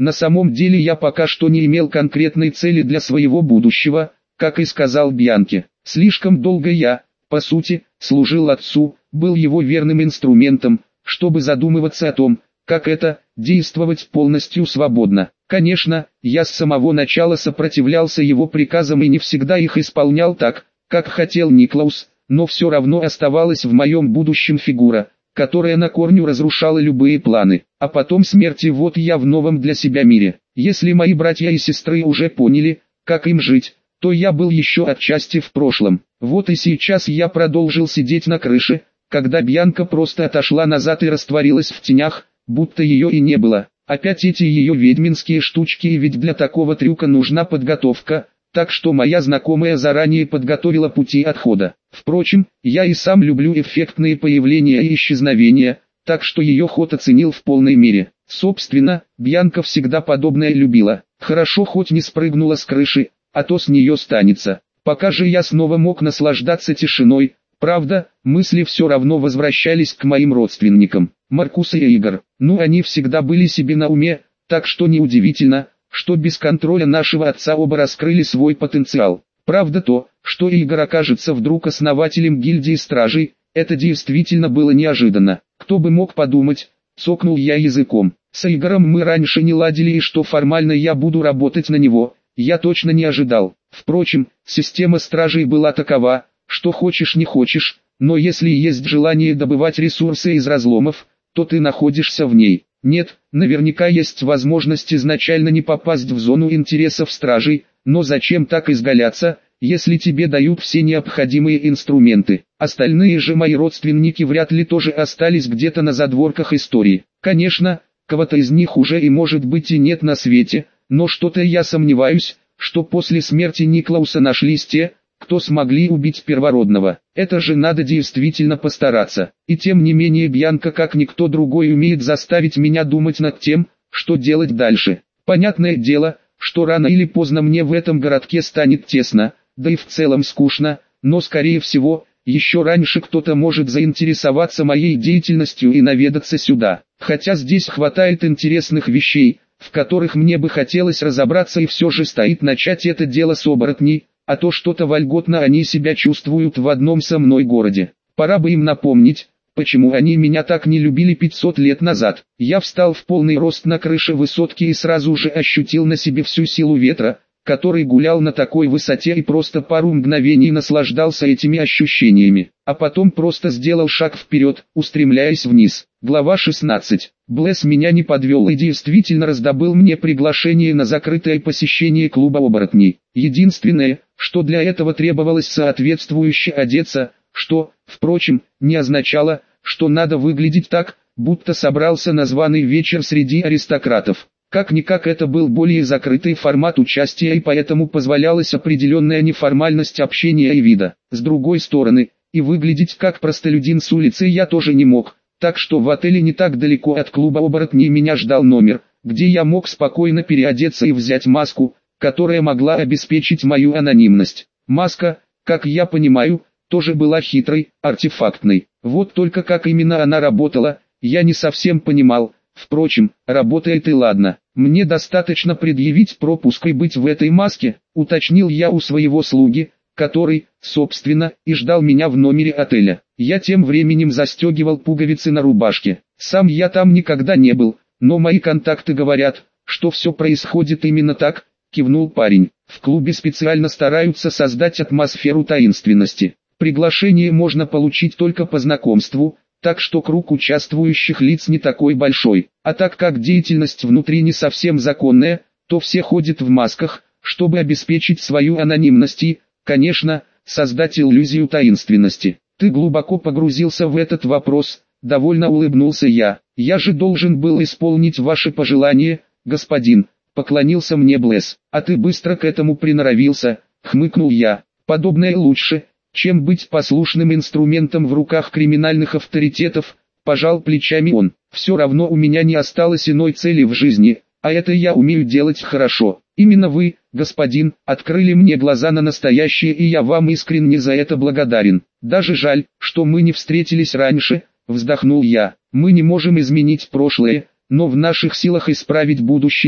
На самом деле я пока что не имел конкретной цели для своего будущего, как и сказал Бьянке. Слишком долго я, по сути, служил отцу, был его верным инструментом, чтобы задумываться о том, как это, действовать полностью свободно. Конечно, я с самого начала сопротивлялся его приказам и не всегда их исполнял так, как хотел Никлаус, но все равно оставалась в моем будущем фигура, которая на корню разрушала любые планы. А потом смерти, вот я в новом для себя мире. Если мои братья и сестры уже поняли, как им жить, то я был еще отчасти в прошлом. Вот и сейчас я продолжил сидеть на крыше, когда Бьянка просто отошла назад и растворилась в тенях, будто ее и не было. Опять эти ее ведьминские штучки, и ведь для такого трюка нужна подготовка, так что моя знакомая заранее подготовила пути отхода. Впрочем, я и сам люблю эффектные появления и исчезновения, так что ее ход оценил в полной мере. Собственно, Бьянка всегда подобное любила. Хорошо хоть не спрыгнула с крыши, а то с нее станется. Пока же я снова мог наслаждаться тишиной, правда, мысли все равно возвращались к моим родственникам. Маркус и Игорь, они всегда были себе на уме, так что неудивительно, что без контроля нашего отца оба раскрыли свой потенциал. Правда то, что Игорь окажется вдруг основателем гильдии стражей, это действительно было неожиданно. Кто бы мог подумать, цокнул я языком. С Игорем мы раньше не ладили, и что формально я буду работать на него, я точно не ожидал. Впрочем, система стражей была такова, что хочешь не хочешь, но если есть желание добывать ресурсы из разломов, то ты находишься в ней. Нет, наверняка есть возможность изначально не попасть в зону интересов стражей, но зачем так изгаляться, если тебе дают все необходимые инструменты? Остальные же мои родственники вряд ли тоже остались где-то на задворках истории. Конечно, кого-то из них уже и может быть и нет на свете, но что-то я сомневаюсь, что после смерти Никлауса нашлись те, кто смогли убить первородного. Это же надо действительно постараться. И тем не менее Бьянка, как никто другой, умеет заставить меня думать над тем, что делать дальше. Понятное дело, что рано или поздно мне в этом городке станет тесно, да и в целом скучно, но скорее всего, еще раньше кто-то может заинтересоваться моей деятельностью и наведаться сюда. Хотя здесь хватает интересных вещей, в которых мне бы хотелось разобраться, и все же стоит начать это дело с оборотней, а то что-то вольготно они себя чувствуют в одном со мной городе. Пора бы им напомнить, почему они меня так не любили 500 лет назад. Я встал в полный рост на крыше высотки и сразу же ощутил на себе всю силу ветра, который гулял на такой высоте, и просто пару мгновений наслаждался этими ощущениями. А потом просто сделал шаг вперед, устремляясь вниз. Глава 16. Блэс меня не подвел и действительно раздобыл мне приглашение на закрытое посещение клуба оборотней. Единственное, что для этого требовалось соответствующе одеться, что, впрочем, не означало, что надо выглядеть так, будто собрался на званый вечер среди аристократов. Как-никак это был более закрытый формат участия, и поэтому позволялась определенная неформальность общения и вида. С другой стороны, и выглядеть как простолюдин с улицы я тоже не мог, так что в отеле не так далеко от клуба оборотней меня ждал номер, где я мог спокойно переодеться и взять маску, которая могла обеспечить мою анонимность. Маска, как я понимаю, тоже была хитрой, артефактной. Вот только как именно она работала, я не совсем понимал. Впрочем, работает и ладно. Мне достаточно предъявить пропуск и быть в этой маске, уточнил я у своего слуги, который, собственно, и ждал меня в номере отеля. Я тем временем застегивал пуговицы на рубашке. Сам я там никогда не был, но мои контакты говорят, что все происходит именно так, кивнул парень. В клубе специально стараются создать атмосферу таинственности. Приглашение можно получить только по знакомству, так что круг участвующих лиц не такой большой. А так как деятельность внутри не совсем законная, то все ходят в масках, чтобы обеспечить свою анонимность и, конечно, создать иллюзию таинственности. Ты глубоко погрузился в этот вопрос, довольно улыбнулся я. Я же должен был исполнить ваши пожелания, господин, поклонился мне Блэс. А ты быстро к этому приноровился, хмыкнул я. Подобное лучше, чем быть послушным инструментом в руках криминальных авторитетов, пожал плечами он. Все равно у меня не осталось иной цели в жизни, а это я умею делать хорошо. Именно вы, господин, открыли мне глаза на настоящее, и я вам искренне за это благодарен. Даже жаль, что мы не встретились раньше, вздохнул я. Мы не можем изменить прошлое, но в наших силах исправить будущее,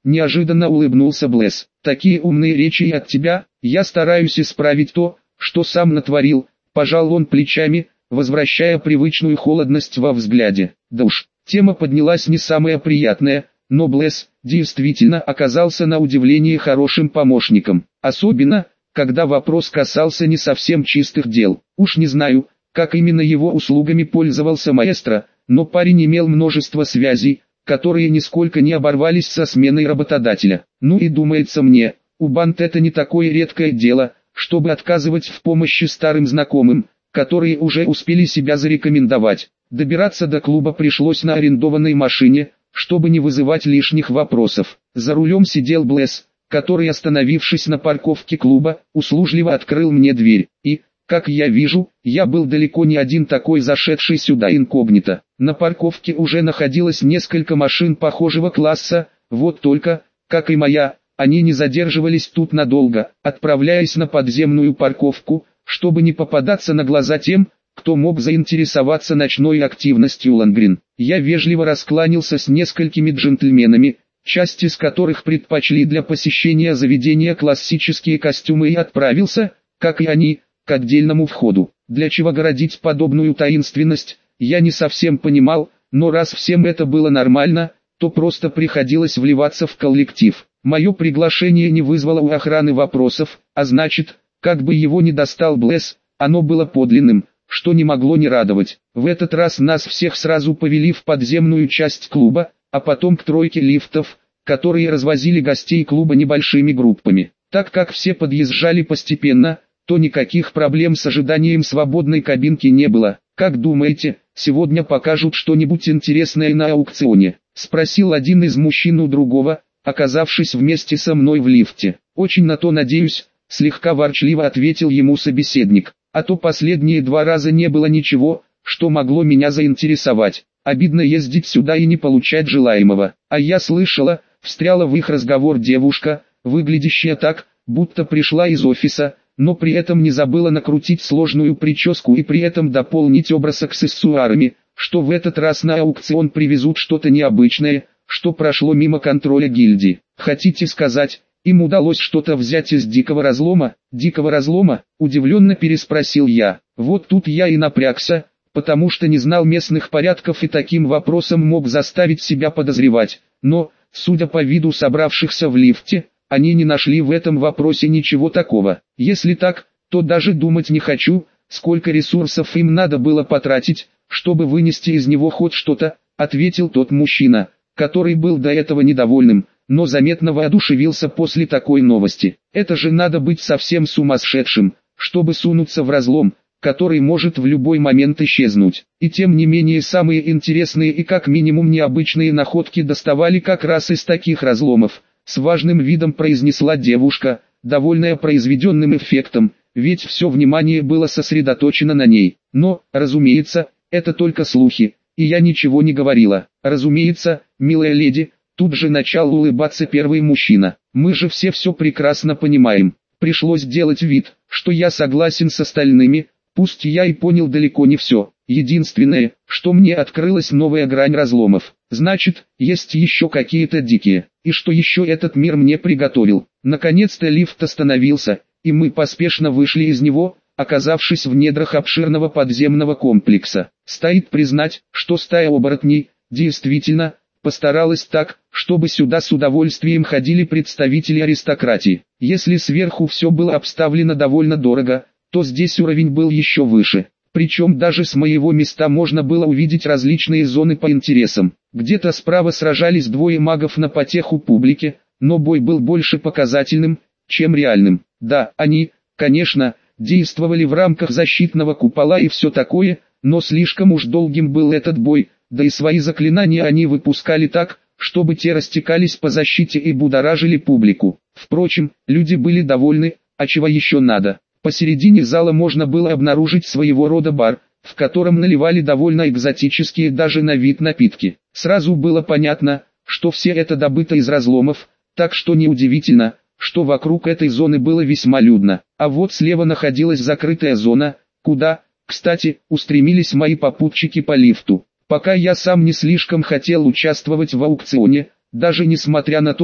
неожиданно улыбнулся Блэс. Такие умные речи и от тебя, я стараюсь исправить то, что сам натворил, пожал он плечами, возвращая привычную холодность во взгляде. Да уж, тема поднялась не самая приятная, но Блэс действительно оказался на удивление хорошим помощником. Особенно, когда вопрос касался не совсем чистых дел. Уж не знаю, как именно его услугами пользовался маэстро, но парень имел множество связей, которые нисколько не оборвались со сменой работодателя. Ну и думается мне, у банд это не такое редкое дело, чтобы отказывать в помощи старым знакомым, которые уже успели себя зарекомендовать. Добираться до клуба пришлось на арендованной машине, чтобы не вызывать лишних вопросов. За рулем сидел Блэс, который, остановившись на парковке клуба, услужливо открыл мне дверь. И, как я вижу, я был далеко не один такой зашедший сюда инкогнито. На парковке уже находилось несколько машин похожего класса, вот только, как и моя, они не задерживались тут надолго, отправляясь на подземную парковку, чтобы не попадаться на глаза тем, кто мог заинтересоваться ночной активностью Лангрин. Я вежливо раскланялся с несколькими джентльменами, часть из которых предпочли для посещения заведения классические костюмы, и отправился, как и они, к отдельному входу. Для чего городить подобную таинственность, я не совсем понимал, но раз всем это было нормально, то просто приходилось вливаться в коллектив. Мое приглашение не вызвало у охраны вопросов, а значит, как бы его ни достал Блэс, оно было подлинным, что не могло не радовать. В этот раз нас всех сразу повели в подземную часть клуба, а потом к тройке лифтов, которые развозили гостей клуба небольшими группами. Так как все подъезжали постепенно, то никаких проблем с ожиданием свободной кабинки не было. «Как думаете, сегодня покажут что-нибудь интересное на аукционе?» — спросил один из мужчин у другого, оказавшись вместе со мной в лифте. «Очень на то надеюсь», — слегка ворчливо ответил ему собеседник. «А то последние 2 раза не было ничего, что могло меня заинтересовать. Обидно ездить сюда и не получать желаемого». «А я слышала», — встряла в их разговор девушка, выглядящая так, будто пришла из офиса, но при этом не забыла накрутить сложную прическу и при этом дополнить образ аксессуарами, что в этот раз на аукцион привезут что-то необычное, что прошло мимо контроля гильдии. «Хотите сказать, им удалось что-то взять из дикого разлома?» «Дикого разлома?» – удивленно переспросил я. Вот тут я и напрягся, потому что не знал местных порядков и таким вопросом мог заставить себя подозревать. Но, судя по виду собравшихся в лифте, они не нашли в этом вопросе ничего такого. Если так, то даже думать не хочу, сколько ресурсов им надо было потратить, чтобы вынести из него хоть что-то, ответил тот мужчина, который был до этого недовольным, но заметно воодушевился после такой новости. Это же надо быть совсем сумасшедшим, чтобы сунуться в разлом, который может в любой момент исчезнуть. И тем не менее самые интересные и как минимум необычные находки доставали как раз из таких разломов. С важным видом произнесла девушка, довольная произведенным эффектом, ведь все внимание было сосредоточено на ней. Но, разумеется, это только слухи, и я ничего не говорила. Разумеется, милая леди, тут же начал улыбаться первый мужчина. Мы же все прекрасно понимаем. Пришлось делать вид, что я согласен с остальными, пусть я и понял далеко не все. Единственное, что мне открылась новая грань разломов. Значит, есть еще какие-то дикие. И что еще этот мир мне приготовил. Наконец-то лифт остановился, и мы поспешно вышли из него, оказавшись в недрах обширного подземного комплекса. Стоит признать, что стая оборотней, действительно, постаралась так, чтобы сюда с удовольствием ходили представители аристократии. Если сверху все было обставлено довольно дорого, то здесь уровень был еще выше. Причем даже с моего места можно было увидеть различные зоны по интересам. Где-то справа сражались 2 магов на потеху публике, но бой был больше показательным, чем реальным. Да, они, конечно, действовали в рамках защитного купола и все такое, но слишком уж долгим был этот бой, да и свои заклинания они выпускали так, чтобы те растекались по защите и будоражили публику. Впрочем, люди были довольны, а чего еще надо. Посередине зала можно было обнаружить своего рода бар, в котором наливали довольно экзотические даже на вид напитки. Сразу было понятно, что все это добыто из разломов, так что неудивительно, что вокруг этой зоны было весьма людно. А вот слева находилась закрытая зона, куда, кстати, устремились мои попутчики по лифту. Пока я сам не слишком хотел участвовать в аукционе, даже несмотря на то,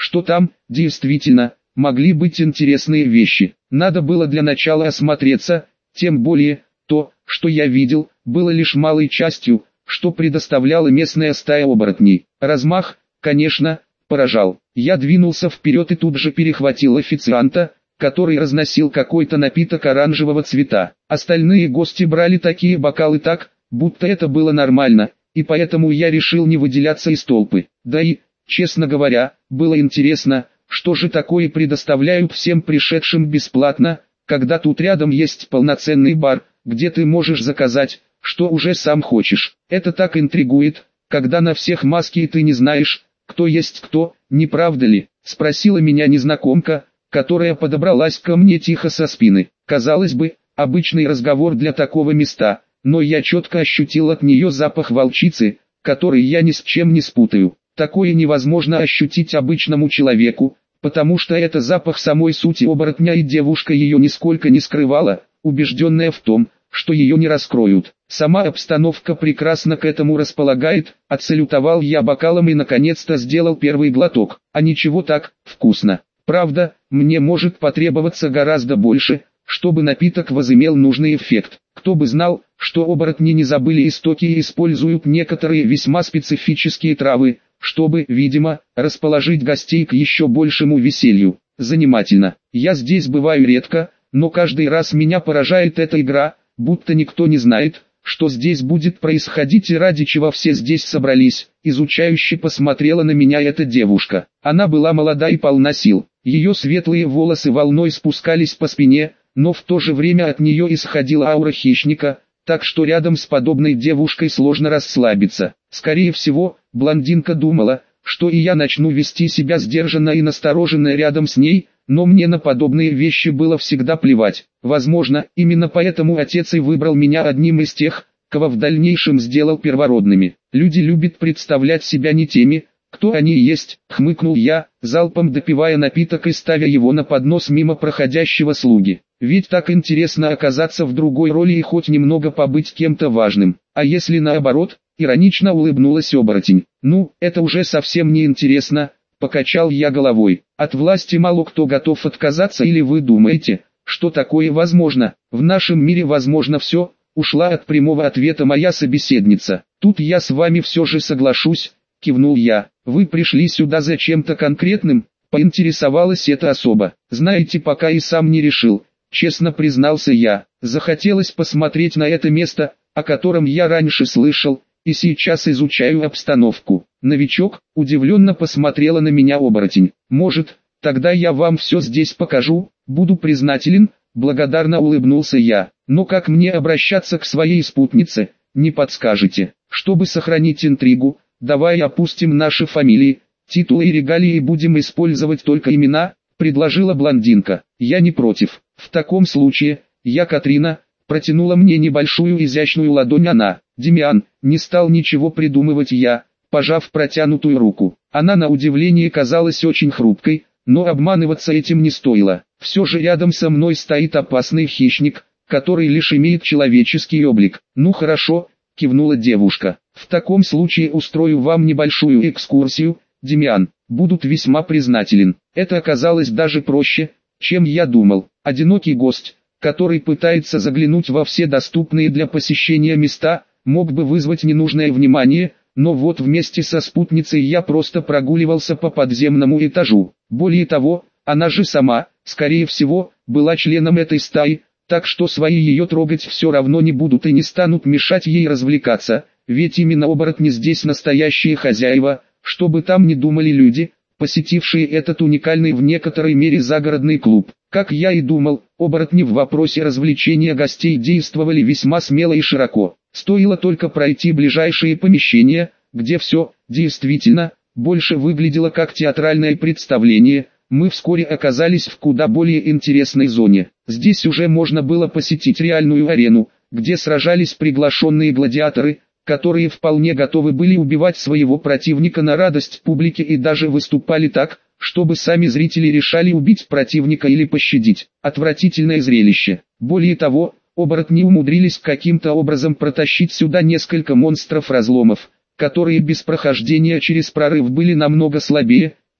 что там, действительно, могли быть интересные вещи. Надо было для начала осмотреться, тем более, то, что я видел, было лишь малой частью, что предоставляла местная стая оборотней. Размах, конечно, поражал. Я двинулся вперед и тут же перехватил официанта, который разносил какой-то напиток оранжевого цвета. Остальные гости брали такие бокалы так, будто это было нормально, и поэтому я решил не выделяться из толпы. Да и, честно говоря, было интересно, что же такое предоставляют всем пришедшим бесплатно, когда тут рядом есть полноценный бар, где ты можешь заказать, что уже сам хочешь. Это так интригует, когда на всех маски и ты не знаешь, кто есть кто, не правда ли? Спросила меня незнакомка, которая подобралась ко мне тихо со спины. Казалось бы, обычный разговор для такого места, но я четко ощутил от нее запах волчицы, который я ни с чем не спутаю. Такое невозможно ощутить обычному человеку, потому что это запах самой сути оборотня, и девушка ее нисколько не скрывала, убежденная в том, что ее не раскроют. Сама обстановка прекрасно к этому располагает. Отсалютовал я бокалом и наконец-то сделал первый глоток. А ничего так, вкусно. Правда, мне может потребоваться гораздо больше, чтобы напиток возымел нужный эффект. Кто бы знал, что оборотни не забыли истоки и используют некоторые весьма специфические травы, чтобы, видимо, расположить гостей к еще большему веселью. Занимательно. Я здесь бываю редко, но каждый раз меня поражает эта игра, будто никто не знает, что здесь будет происходить и ради чего все здесь собрались. Изучающе посмотрела на меня эта девушка. Она была молода и полна сил. Ее светлые волосы волной спускались по спине, но в то же время от нее исходила аура хищника, так что рядом с подобной девушкой сложно расслабиться. Скорее всего, блондинка думала, что и я начну вести себя сдержанно и настороженно рядом с ней, но мне на подобные вещи было всегда плевать. Возможно, именно поэтому отец и выбрал меня одним из тех, кого в дальнейшем сделал первородными. Люди любят представлять себя не теми, кто они есть, хмыкнул я, залпом допивая напиток и ставя его на поднос мимо проходящего слуги. Ведь так интересно оказаться в другой роли и хоть немного побыть кем-то важным. А если наоборот, иронично улыбнулась оборотень. Ну, это уже совсем не интересно, покачал я головой. От власти мало кто готов отказаться, или вы думаете, что такое возможно? В нашем мире возможно все, ушла от прямого ответа моя собеседница. Тут я с вами все же соглашусь, кивнул я. Вы пришли сюда за чем-то конкретным? Поинтересовалась эта особа. Знаете, пока и сам не решил, честно признался я. Захотелось посмотреть на это место, о котором я раньше слышал, и сейчас изучаю обстановку. Новичок, удивленно посмотрела на меня оборотень. Может, тогда я вам все здесь покажу, буду признателен, благодарно улыбнулся я. Но как мне обращаться к своей спутнице, не подскажете? Чтобы сохранить интригу, давай опустим наши фамилии, титулы и регалии и будем использовать только имена, предложила блондинка. Я не против. В таком случае, я Катрина, протянула мне небольшую изящную ладонь она. Демиан, не стал ничего придумывать я, пожав протянутую руку. Она на удивление казалась очень хрупкой, но обманываться этим не стоило. Все же рядом со мной стоит опасный хищник, который лишь имеет человеческий облик. Ну хорошо, кивнула девушка. В таком случае устрою вам небольшую экскурсию, Демиан, будут весьма признателен. Это оказалось даже проще, чем я думал. Одинокий гость, который пытается заглянуть во все доступные для посещения места, мог бы вызвать ненужное внимание, но вот вместе со спутницей я просто прогуливался по подземному этажу. Более того, она же сама, скорее всего, была членом этой стаи, так что свои ее трогать все равно не будут и не станут мешать ей развлекаться, ведь именно оборотни здесь настоящие хозяева, что бы там ни думали люди, посетившие этот уникальный в некоторой мере загородный клуб. Как я и думал, оборотни в вопросе развлечения гостей действовали весьма смело и широко. Стоило только пройти ближайшие помещения, где все, действительно, больше выглядело как театральное представление, мы вскоре оказались в куда более интересной зоне. Здесь уже можно было посетить реальную арену, где сражались приглашенные гладиаторы, которые вполне готовы были убивать своего противника на радость публики и даже выступали так, чтобы сами зрители решали убить противника или пощадить. Отвратительное зрелище. Более того, оборотни умудрились каким-то образом протащить сюда несколько монстров-разломов, которые без прохождения через прорыв были намного слабее,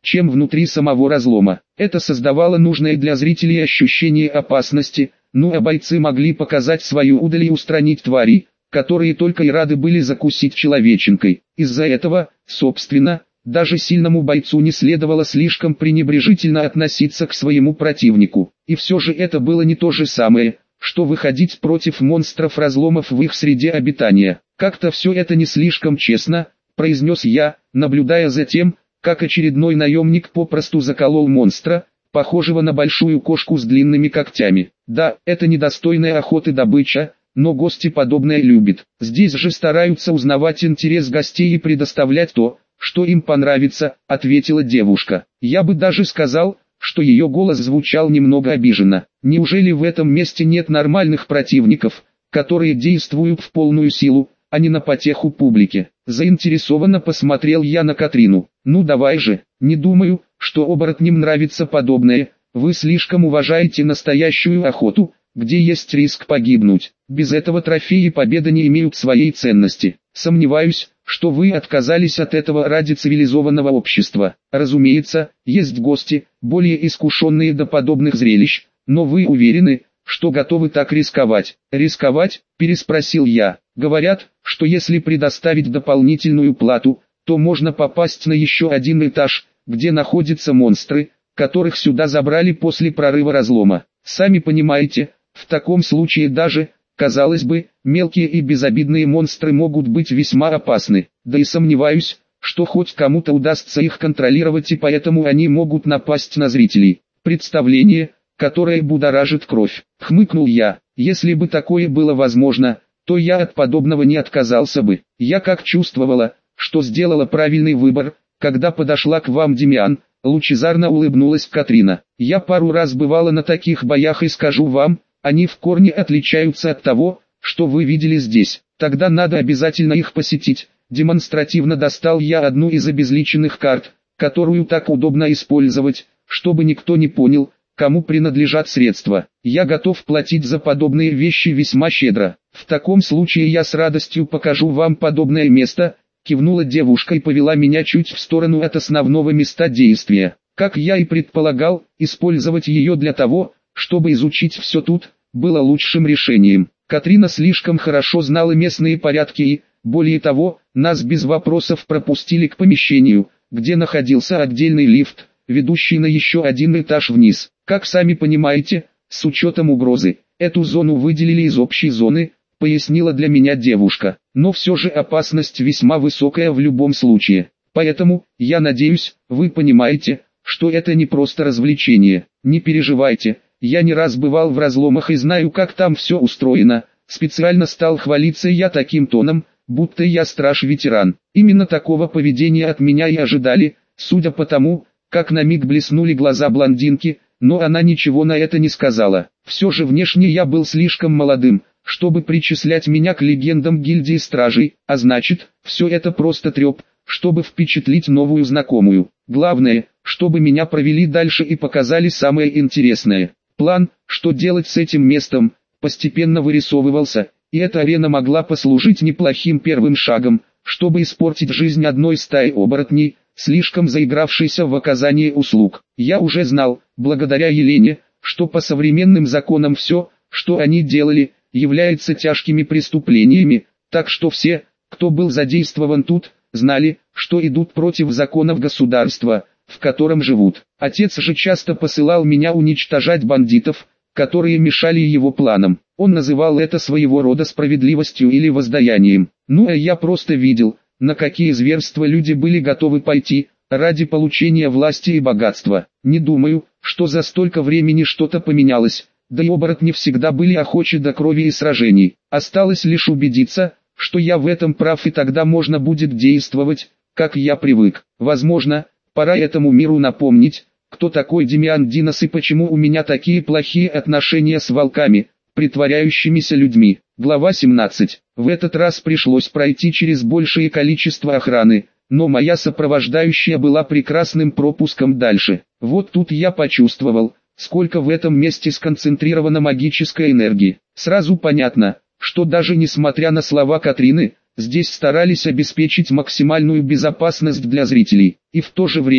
чем внутри самого разлома. Это создавало нужное для зрителей ощущение опасности, ну а бойцы могли показать свою удаль и устранить тварей, которые только и рады были закусить человеченкой. Из-за этого, собственно, даже сильному бойцу не следовало слишком пренебрежительно относиться к своему противнику. И все же это было не то же самое, что выходить против монстров-разломов в их среде обитания. «Как-то все это не слишком честно», — произнес я, наблюдая за тем, как очередной наемник попросту заколол монстра, похожего на большую кошку с длинными когтями. Да, это недостойная охоты добыча, но гости подобное любят. Здесь же стараются узнавать интерес гостей и предоставлять то, что им понравится, ответила девушка. Я бы даже сказал, что ее голос звучал немного обиженно. Неужели в этом месте нет нормальных противников, которые действуют в полную силу, а не на потеху публике? Заинтересованно посмотрел я на Катрину. Ну давай же, не думаю, что оборотням нравится подобное, вы слишком уважаете настоящую охоту, где есть риск погибнуть. Без этого трофеи победы не имеют своей ценности. Сомневаюсь, что вы отказались от этого ради цивилизованного общества. Разумеется, есть гости, более искушенные до подобных зрелищ, но вы уверены, что готовы так рисковать? Рисковать? Переспросил я. Говорят, что если предоставить дополнительную плату, то можно попасть на еще один этаж, где находятся монстры, которых сюда забрали после прорыва разлома. Сами понимаете, в таком случае даже, казалось бы, мелкие и безобидные монстры могут быть весьма опасны. Да и сомневаюсь, что хоть кому-то удастся их контролировать, и поэтому они могут напасть на зрителей. Представление, которое будоражит кровь. Хмыкнул я. Если бы такое было возможно, то я от подобного не отказался бы. Я как чувствовала, что сделала правильный выбор, когда подошла к вам Демиан. Лучезарно улыбнулась Катрина. Я пару раз бывала на таких боях и скажу вам, они в корне отличаются от того, что вы видели здесь. Тогда надо обязательно их посетить. Демонстративно достал я одну из обезличенных карт, которую так удобно использовать, чтобы никто не понял, кому принадлежат средства. Я готов платить за подобные вещи весьма щедро. В таком случае я с радостью покажу вам подобное место. Кивнула девушка и повела меня чуть в сторону от основного места действия. Как я и предполагал, использовать ее для того, чтобы изучить все тут, было лучшим решением. Катрина слишком хорошо знала местные порядки и, более того, нас без вопросов пропустили к помещению, где находился отдельный лифт, ведущий на еще один этаж вниз. Как сами понимаете, с учетом угрозы, эту зону выделили из общей зоны, пояснила для меня девушка. Но все же опасность весьма высокая в любом случае. Поэтому, я надеюсь, вы понимаете, что это не просто развлечение. Не переживайте, я не раз бывал в разломах и знаю, как там все устроено. Специально стал хвалиться я таким тоном, будто я страж-ветеран. Именно такого поведения от меня и ожидали, судя по тому, как на миг блеснули глаза блондинки, но она ничего на это не сказала. Все же внешне я был слишком молодым, чтобы причислять меня к легендам гильдии стражей, а значит, все это просто треп, чтобы впечатлить новую знакомую. Главное, чтобы меня провели дальше и показали самое интересное. План, что делать с этим местом, постепенно вырисовывался, и эта арена могла послужить неплохим первым шагом, чтобы испортить жизнь одной стаи оборотней, слишком заигравшейся в оказании услуг. Я уже знал, благодаря Елене, что по современным законам все, что они делали, является тяжкими преступлениями, так что все, кто был задействован тут, знали, что идут против законов государства, в котором живут. Отец же часто посылал меня уничтожать бандитов, которые мешали его планам. Он называл это своего рода справедливостью или воздаянием. Ну а я просто видел, на какие зверства люди были готовы пойти, ради получения власти и богатства. Не думаю, что за столько времени что-то поменялось. Да и оборотни всегда были охочи до крови и сражений. Осталось лишь убедиться, что я в этом прав, и тогда можно будет действовать, как я привык. Возможно, пора этому миру напомнить, кто такой Демиан Динос и почему у меня такие плохие отношения с волками, притворяющимися людьми. Глава 17. В этот раз пришлось пройти через большее количество охраны, но моя сопровождающая была прекрасным пропуском дальше. Вот тут я почувствовал, сколько в этом месте сконцентрировано магической энергии. Сразу понятно, что даже несмотря на слова Катрины, здесь старались обеспечить максимальную безопасность для зрителей. И в то же время,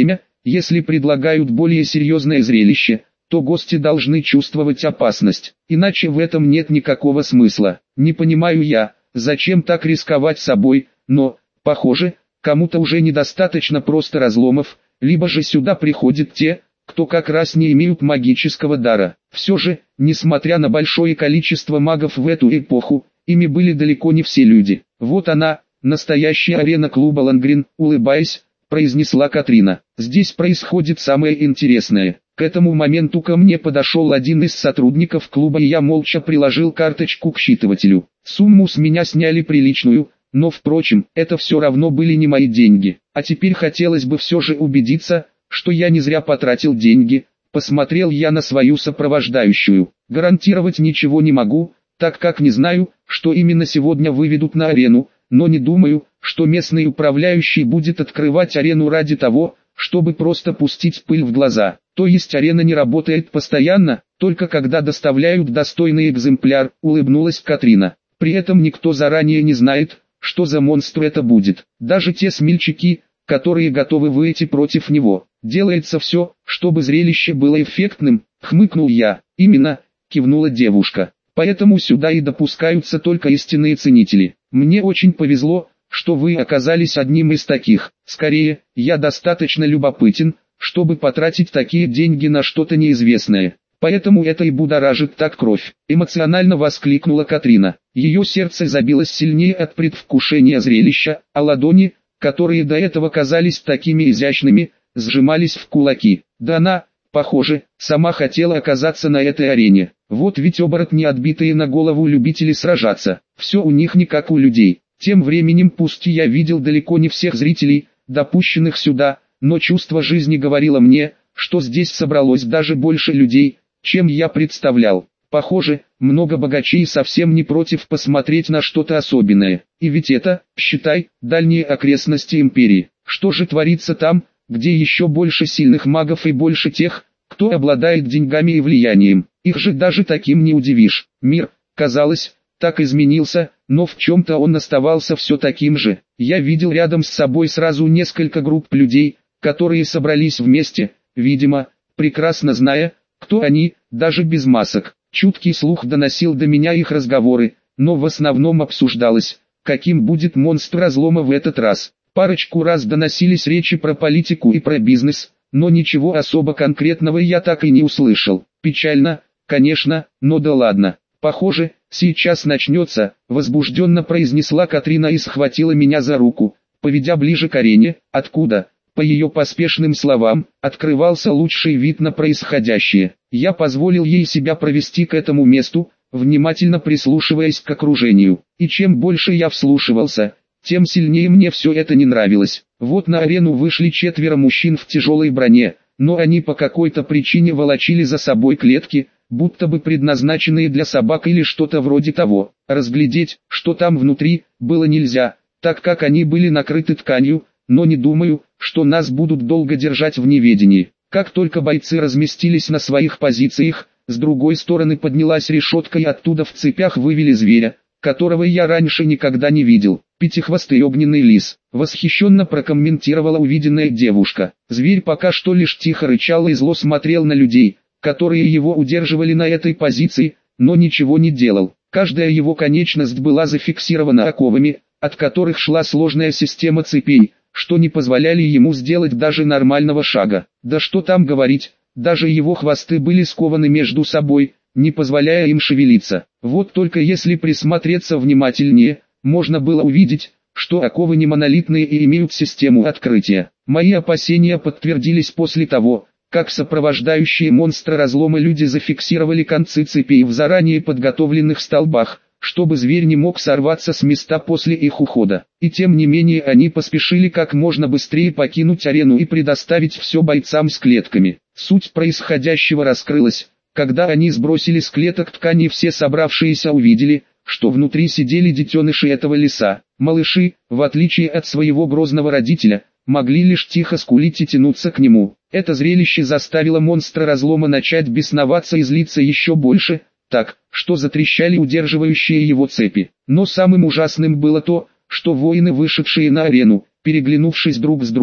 Если предлагают более серьезное зрелище, то гости должны чувствовать опасность, иначе в этом нет никакого смысла. Не понимаю я, зачем так рисковать собой, но, похоже, кому-то уже недостаточно просто разломов, либо же сюда приходят те, кто как раз не имеют магического дара. Все же, несмотря на большое количество магов в эту эпоху, ими были далеко не все люди. Вот она, настоящая арена клуба Лангрин, улыбаясь, произнесла Катрина. Здесь происходит самое интересное. К этому моменту ко мне подошел один из сотрудников клуба, и я молча приложил карточку к считывателю. Сумму с меня сняли приличную, но впрочем, это все равно были не мои деньги. А теперь хотелось бы все же убедиться, что я не зря потратил деньги. Посмотрел я на свою сопровождающую. Гарантировать ничего не могу, так как не знаю, что именно сегодня выведут на арену, но не думаю, что местный управляющий будет открывать арену ради того, чтобы просто пустить пыль в глаза. То есть арена не работает постоянно, только когда доставляют достойный экземпляр, улыбнулась Катрина. При этом никто заранее не знает, что за монстр это будет. Даже те смельчаки, которые готовы выйти против него. Делается все, чтобы зрелище было эффектным, хмыкнул я. Именно, кивнула девушка. Поэтому сюда и допускаются только истинные ценители. Мне очень повезло, что вы оказались одним из таких. Скорее, я достаточно любопытен, чтобы потратить такие деньги на что-то неизвестное. Поэтому это и будоражит так кровь. Эмоционально воскликнула Катрина. Ее сердце забилось сильнее от предвкушения зрелища, а ладони, которые до этого казались такими изящными, сжимались в кулаки. Да она, похоже, сама хотела оказаться на этой арене. Вот ведь оборотни, отбитые на голову любители сражаться. Все у них не как у людей. Тем временем пусть я видел далеко не всех зрителей, допущенных сюда, но чувство жизни говорило мне, что здесь собралось даже больше людей, чем я представлял. Похоже, много богачей совсем не против посмотреть на что-то особенное. И ведь это, считай, дальние окрестности империи. Что же творится там, где еще больше сильных магов и больше тех, кто обладает деньгами и влиянием? Их же даже таким не удивишь. Мир, казалось, так изменился, но в чем-то он оставался все таким же. Я видел рядом с собой сразу несколько групп людей, которые собрались вместе, видимо, прекрасно зная, кто они, даже без масок. Чуткий слух доносил до меня их разговоры, но в основном обсуждалось, каким будет монстр разлома в этот раз. Парочку раз доносились речи про политику и про бизнес, но ничего особо конкретного я так и не услышал. Печально, конечно, но да ладно. Похоже, сейчас начнется, возбужденно произнесла Катрина и схватила меня за руку, поведя ближе к арене, откуда, по ее поспешным словам, открывался лучший вид на происходящее. Я позволил ей себя провести к этому месту, внимательно прислушиваясь к окружению. И чем больше я вслушивался, тем сильнее мне все это не нравилось. Вот на арену вышли 4 мужчин в тяжелой броне, но они по какой-то причине волочили за собой клетки, будто бы предназначенные для собак или что-то вроде того. Разглядеть, что там внутри, было нельзя, так как они были накрыты тканью, но не думаю, что нас будут долго держать в неведении. Как только бойцы разместились на своих позициях, с другой стороны поднялась решетка и оттуда в цепях вывели зверя, которого я раньше никогда не видел. Пятихвостый огненный лис. Восхищенно прокомментировала увиденная девушка. Зверь пока что лишь тихо рычал и зло смотрел на людей, которые его удерживали на этой позиции, но ничего не делал. Каждая его конечность была зафиксирована оковами, от которых шла сложная система цепей, что не позволяли ему сделать даже нормального шага. Да что там говорить, даже его хвосты были скованы между собой, не позволяя им шевелиться. Вот только если присмотреться внимательнее, можно было увидеть, что оковы не монолитные и имеют систему открытия. Мои опасения подтвердились после того, как сопровождающие монстра разлома люди зафиксировали концы цепей в заранее подготовленных столбах, чтобы зверь не мог сорваться с места после их ухода. И тем не менее они поспешили как можно быстрее покинуть арену и предоставить все бойцам с клетками. Суть происходящего раскрылась, когда они сбросили с клеток ткани, все собравшиеся увидели, что внутри сидели детеныши этого лиса. Малыши, в отличие от своего грозного родителя, могли лишь тихо скулить и тянуться к нему. Это зрелище заставило монстра разлома начать бесноваться и злиться еще больше, так, что затрещали удерживающие его цепи. Но самым ужасным было то, что воины, вышедшие на арену, переглянувшись друг с другом,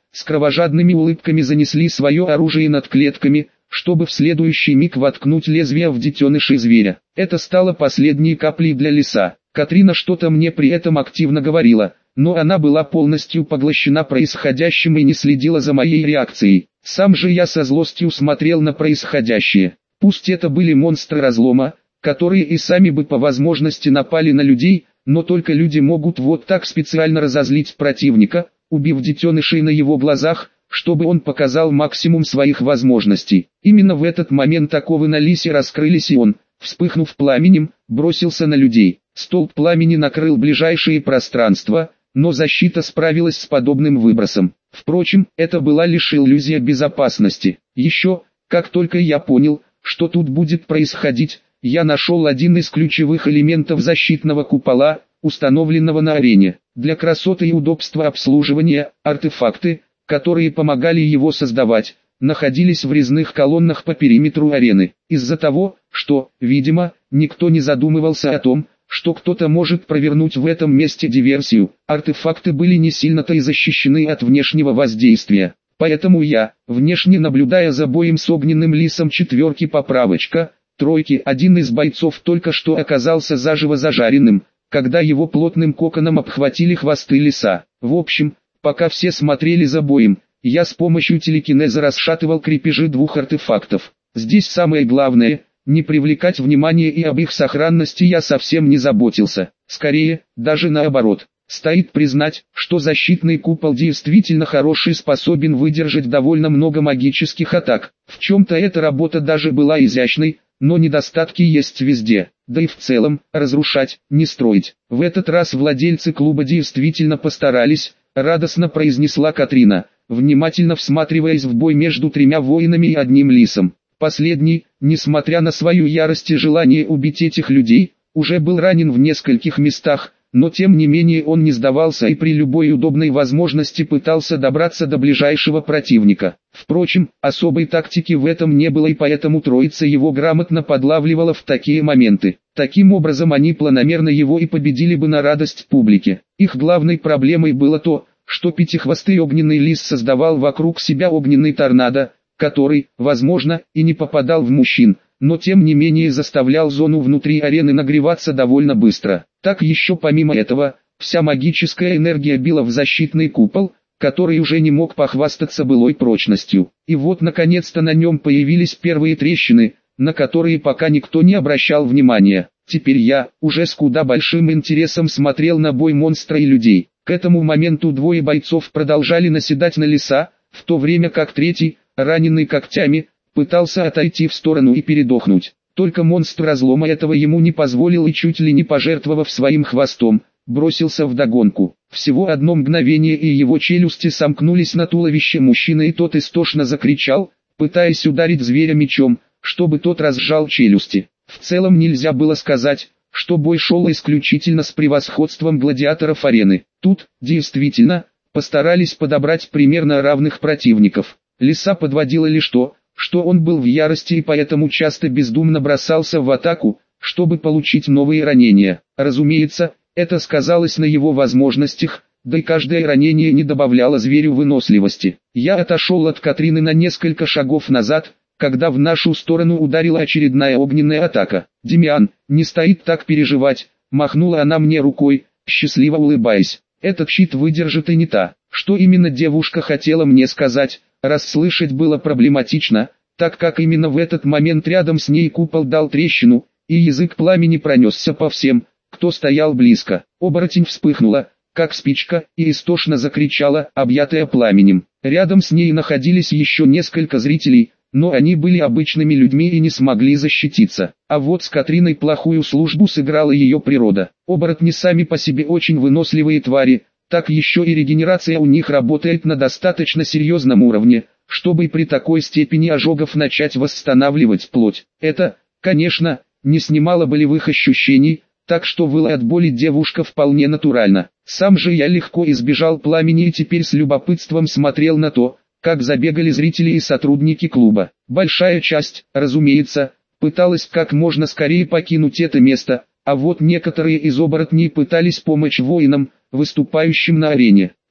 с кровожадными улыбками занесли свое оружие над клетками, чтобы в следующий миг воткнуть лезвие в детенышей зверя. Это стало последней каплей для лиса. Катрина что-то мне при этом активно говорила, но она была полностью поглощена происходящим и не следила за моей реакцией. Сам же я со злостью смотрел на происходящее. Пусть это были монстры разлома, которые и сами бы по возможности напали на людей, но только люди могут вот так специально разозлить противника, убив детенышей на его глазах, чтобы он показал максимум своих возможностей. Именно в этот момент оковы на лисе раскрылись, и он, вспыхнув пламенем, бросился на людей. Столб пламени накрыл ближайшее пространство, но защита справилась с подобным выбросом. Впрочем, это была лишь иллюзия безопасности. Еще, как только я понял, что тут будет происходить, я нашел один из ключевых элементов защитного купола, установленного на арене. Для красоты и удобства обслуживания, артефакты, которые помогали его создавать, находились в резных колоннах по периметру арены. Из-за того, что, видимо, никто не задумывался о том, что кто-то может провернуть в этом месте диверсию, артефакты были не сильно-то и защищены от внешнего воздействия. Поэтому я, внешне наблюдая за боем с огненным лисом четверки поправочка, тройки, один из бойцов только что оказался заживо зажаренным, когда его плотным коконом обхватили хвосты лиса. В общем, пока все смотрели за боем, я с помощью телекинеза расшатывал крепежи двух артефактов. Здесь самое главное – не привлекать внимание, и об их сохранности я совсем не заботился. Скорее, даже наоборот. Стоит признать, что защитный купол действительно хороший, способен выдержать довольно много магических атак. В чем-то эта работа даже была изящной, но недостатки есть везде. Да и в целом, разрушать, не строить. В этот раз владельцы клуба действительно постарались, радостно произнесла Катрина, внимательно всматриваясь в бой между тремя воинами и одним лисом. Последний, несмотря на свою ярость и желание убить этих людей, уже был ранен в нескольких местах, но тем не менее он не сдавался и при любой удобной возможности пытался добраться до ближайшего противника. Впрочем, особой тактики в этом не было, и поэтому троица его грамотно подлавливала в такие моменты. Таким образом они планомерно его и победили бы на радость публике. Их главной проблемой было то, что пятихвостый огненный лис создавал вокруг себя огненный торнадо, который, возможно, и не попадал в мужчин, но тем не менее заставлял зону внутри арены нагреваться довольно быстро. Так еще помимо этого, вся магическая энергия била в защитный купол, который уже не мог похвастаться былой прочностью. И вот наконец-то на нем появились первые трещины, на которые пока никто не обращал внимания. Теперь я, уже с куда большим интересом смотрел на бой монстра и людей. К этому моменту двое бойцов продолжали наседать на лиса, в то время как третий, раненый когтями, пытался отойти в сторону и передохнуть. Только монстр разлома этого ему не позволил и, чуть ли не пожертвовав своим хвостом, бросился вдогонку. Всего одно мгновение, и его челюсти сомкнулись на туловище мужчины, и тот истошно закричал, пытаясь ударить зверя мечом, чтобы тот разжал челюсти. В целом нельзя было сказать, что бой шел исключительно с превосходством гладиаторов арены. Тут, действительно, постарались подобрать примерно равных противников. Лиса подводила лишь то, что он был в ярости и поэтому часто бездумно бросался в атаку, чтобы получить новые ранения. Разумеется, это сказалось на его возможностях, да и каждое ранение не добавляло зверю выносливости. Я отошел от Катрины на несколько шагов назад, когда в нашу сторону ударила очередная огненная атака. «Демиан, не стоит так переживать», — махнула она мне рукой, счастливо улыбаясь. «Этот щит выдержит и не та». Что именно девушка хотела мне сказать, расслышать было проблематично, так как именно в этот момент рядом с ней купол дал трещину, и язык пламени пронесся по всем, кто стоял близко. Оборотень вспыхнула, как спичка, и истошно закричала, объятая пламенем. Рядом с ней находились еще несколько зрителей, но они были обычными людьми и не смогли защититься. А вот с Катриной плохую службу сыграла ее природа. Оборотни сами по себе очень выносливые твари, так еще и регенерация у них работает на достаточно серьезном уровне, чтобы при такой степени ожогов начать восстанавливать плоть. Это, конечно, не снимало болевых ощущений, так что выла от боли девушка вполне натурально. Сам же я легко избежал пламени и теперь с любопытством смотрел на то, как забегали зрители и сотрудники клуба. Большая часть, разумеется, пыталась как можно скорее покинуть это место, а вот некоторые из оборотней пытались помочь воинам, выступающим на арене.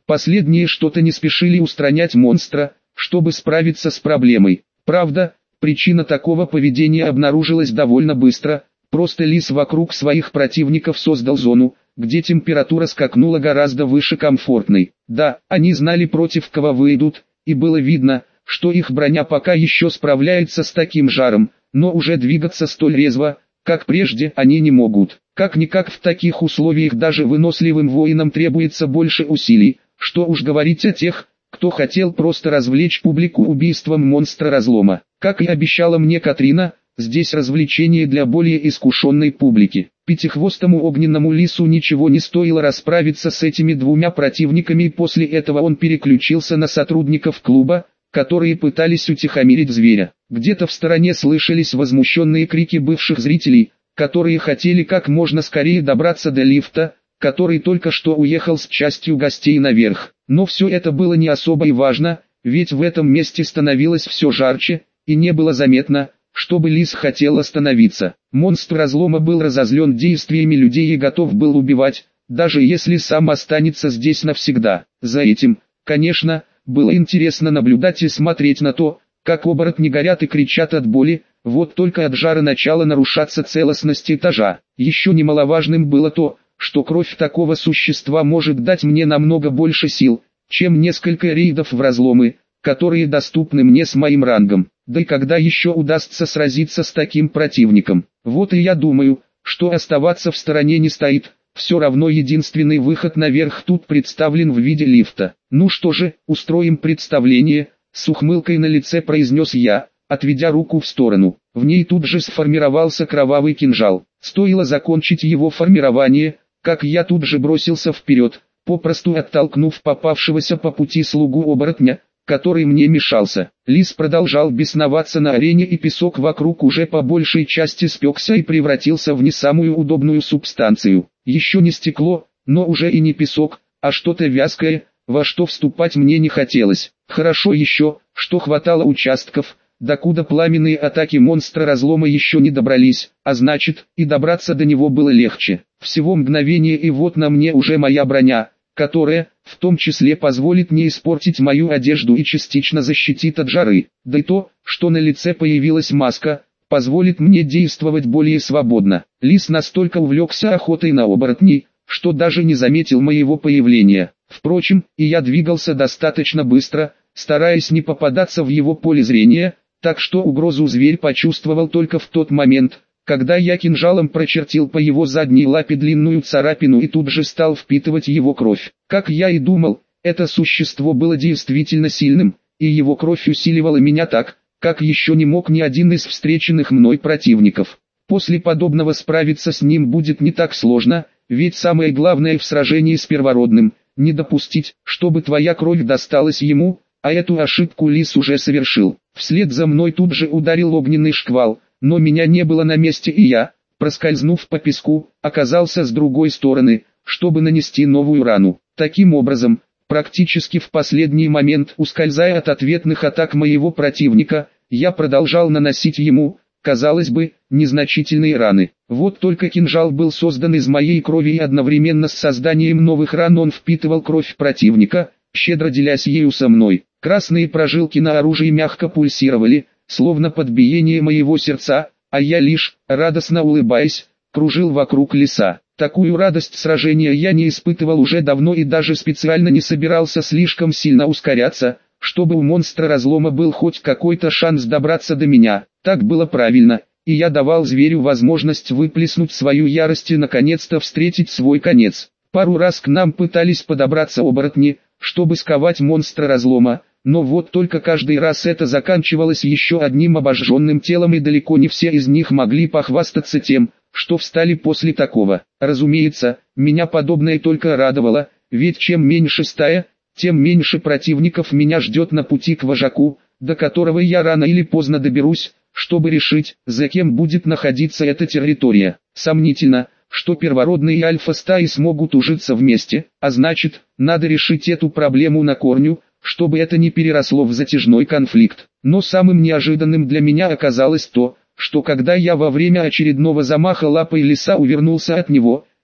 Последние что-то не спешили устранять монстра, чтобы справиться с проблемой. Правда, причина такого поведения обнаружилась довольно быстро, просто лис вокруг своих противников создал зону, где температура скакнула гораздо выше комфортной. Да, они знали, против кого выйдут, и было видно, что их броня пока еще справляется с таким жаром, но уже двигаться столь резво, как прежде, они не могут. Как-никак в таких условиях даже выносливым воинам требуется больше усилий, что уж говорить о тех, кто хотел просто развлечь публику убийством монстра разлома. Как и обещала мне Катрина, здесь развлечение для более искушенной публики. Пятихвостому огненному лису ничего не стоило расправиться с этими двумя противниками, и после этого он переключился на сотрудников клуба, которые пытались утихомирить зверя. Где-то в стороне слышались возмущенные крики бывших зрителей, которые хотели как можно скорее добраться до лифта, который только что уехал с частью гостей наверх. Но все это было не особо и важно, ведь в этом месте становилось все жарче, и не было заметно, чтобы лис хотел остановиться. Монстр разлома был разозлен действиями людей и готов был убивать, даже если сам останется здесь навсегда. За этим, конечно, было интересно наблюдать и смотреть на то, как оборотни горят и кричат от боли, вот только от жара начала нарушаться целостность этажа. Еще немаловажным было то, что кровь такого существа может дать мне намного больше сил, чем несколько рейдов в разломы, которые доступны мне с моим рангом. Да и когда еще удастся сразиться с таким противником? Вот и я думаю, что оставаться в стороне не стоит. Все равно единственный выход наверх тут представлен в виде лифта. Ну что же, устроим представление, с ухмылкой на лице произнес я, отведя руку в сторону. В ней тут же сформировался кровавый кинжал. Стоило закончить его формирование, как я тут же бросился вперед, попросту оттолкнув попавшегося по пути слугу оборотня, который мне мешался. Лис продолжал бесноваться на арене, и песок вокруг уже по большей части спекся и превратился в не самую удобную субстанцию. Еще не стекло, но уже и не песок, а что-то вязкое, во что вступать мне не хотелось. Хорошо еще, что хватало участков, докуда пламенные атаки монстра разлома еще не добрались, а значит, и добраться до него было легче. Всего мгновение, и вот на мне уже моя броня, которая, в том числе, позволит не испортить мою одежду и частично защитит от жары. Да и то, что на лице появилась маска, позволит мне действовать более свободно. Лис настолько увлекся охотой на оборотней, что даже не заметил моего появления. Впрочем, и я двигался достаточно быстро, стараясь не попадаться в его поле зрения, так что угрозу зверь почувствовал только в тот момент, когда я кинжалом прочертил по его задней лапе длинную царапину и тут же стал впитывать его кровь. Как я и думал, это существо было действительно сильным, и его кровь усиливала меня так, как еще не мог ни один из встреченных мной противников. После подобного справиться с ним будет не так сложно, ведь самое главное в сражении с первородным – не допустить, чтобы твоя кровь досталась ему, а эту ошибку лис уже совершил. Вслед за мной тут же ударил огненный шквал, но меня не было на месте, и я, проскользнув по песку, оказался с другой стороны, чтобы нанести новую рану. Таким образом, практически в последний момент, ускользая от ответных атак моего противника, я продолжал наносить ему, казалось бы, незначительные раны. Вот только кинжал был создан из моей крови, и одновременно с созданием новых ран он впитывал кровь противника, щедро делясь ею со мной. Красные прожилки на оружии мягко пульсировали, словно под биение моего сердца, а я лишь, радостно улыбаясь, кружил вокруг лиса. Такую радость сражения я не испытывал уже давно и даже специально не собирался слишком сильно ускоряться, чтобы у монстра разлома был хоть какой-то шанс добраться до меня. Так было правильно, и я давал зверю возможность выплеснуть свою ярость и наконец-то встретить свой конец. Пару раз к нам пытались подобраться оборотни, чтобы сковать монстра разлома, но вот только каждый раз это заканчивалось еще одним обожженным телом, и далеко не все из них могли похвастаться тем, что встали после такого. Разумеется, меня подобное только радовало, ведь чем меньше стая, тем меньше противников меня ждет на пути к вожаку, до которого я рано или поздно доберусь, чтобы решить, за кем будет находиться эта территория. Сомнительно, что первородные и альфа-стаи смогут ужиться вместе, а значит, надо решить эту проблему на корню, чтобы это не переросло в затяжной конфликт. Но самым неожиданным для меня оказалось то, что когда я во время очередного замаха лапой лиса увернулся от него,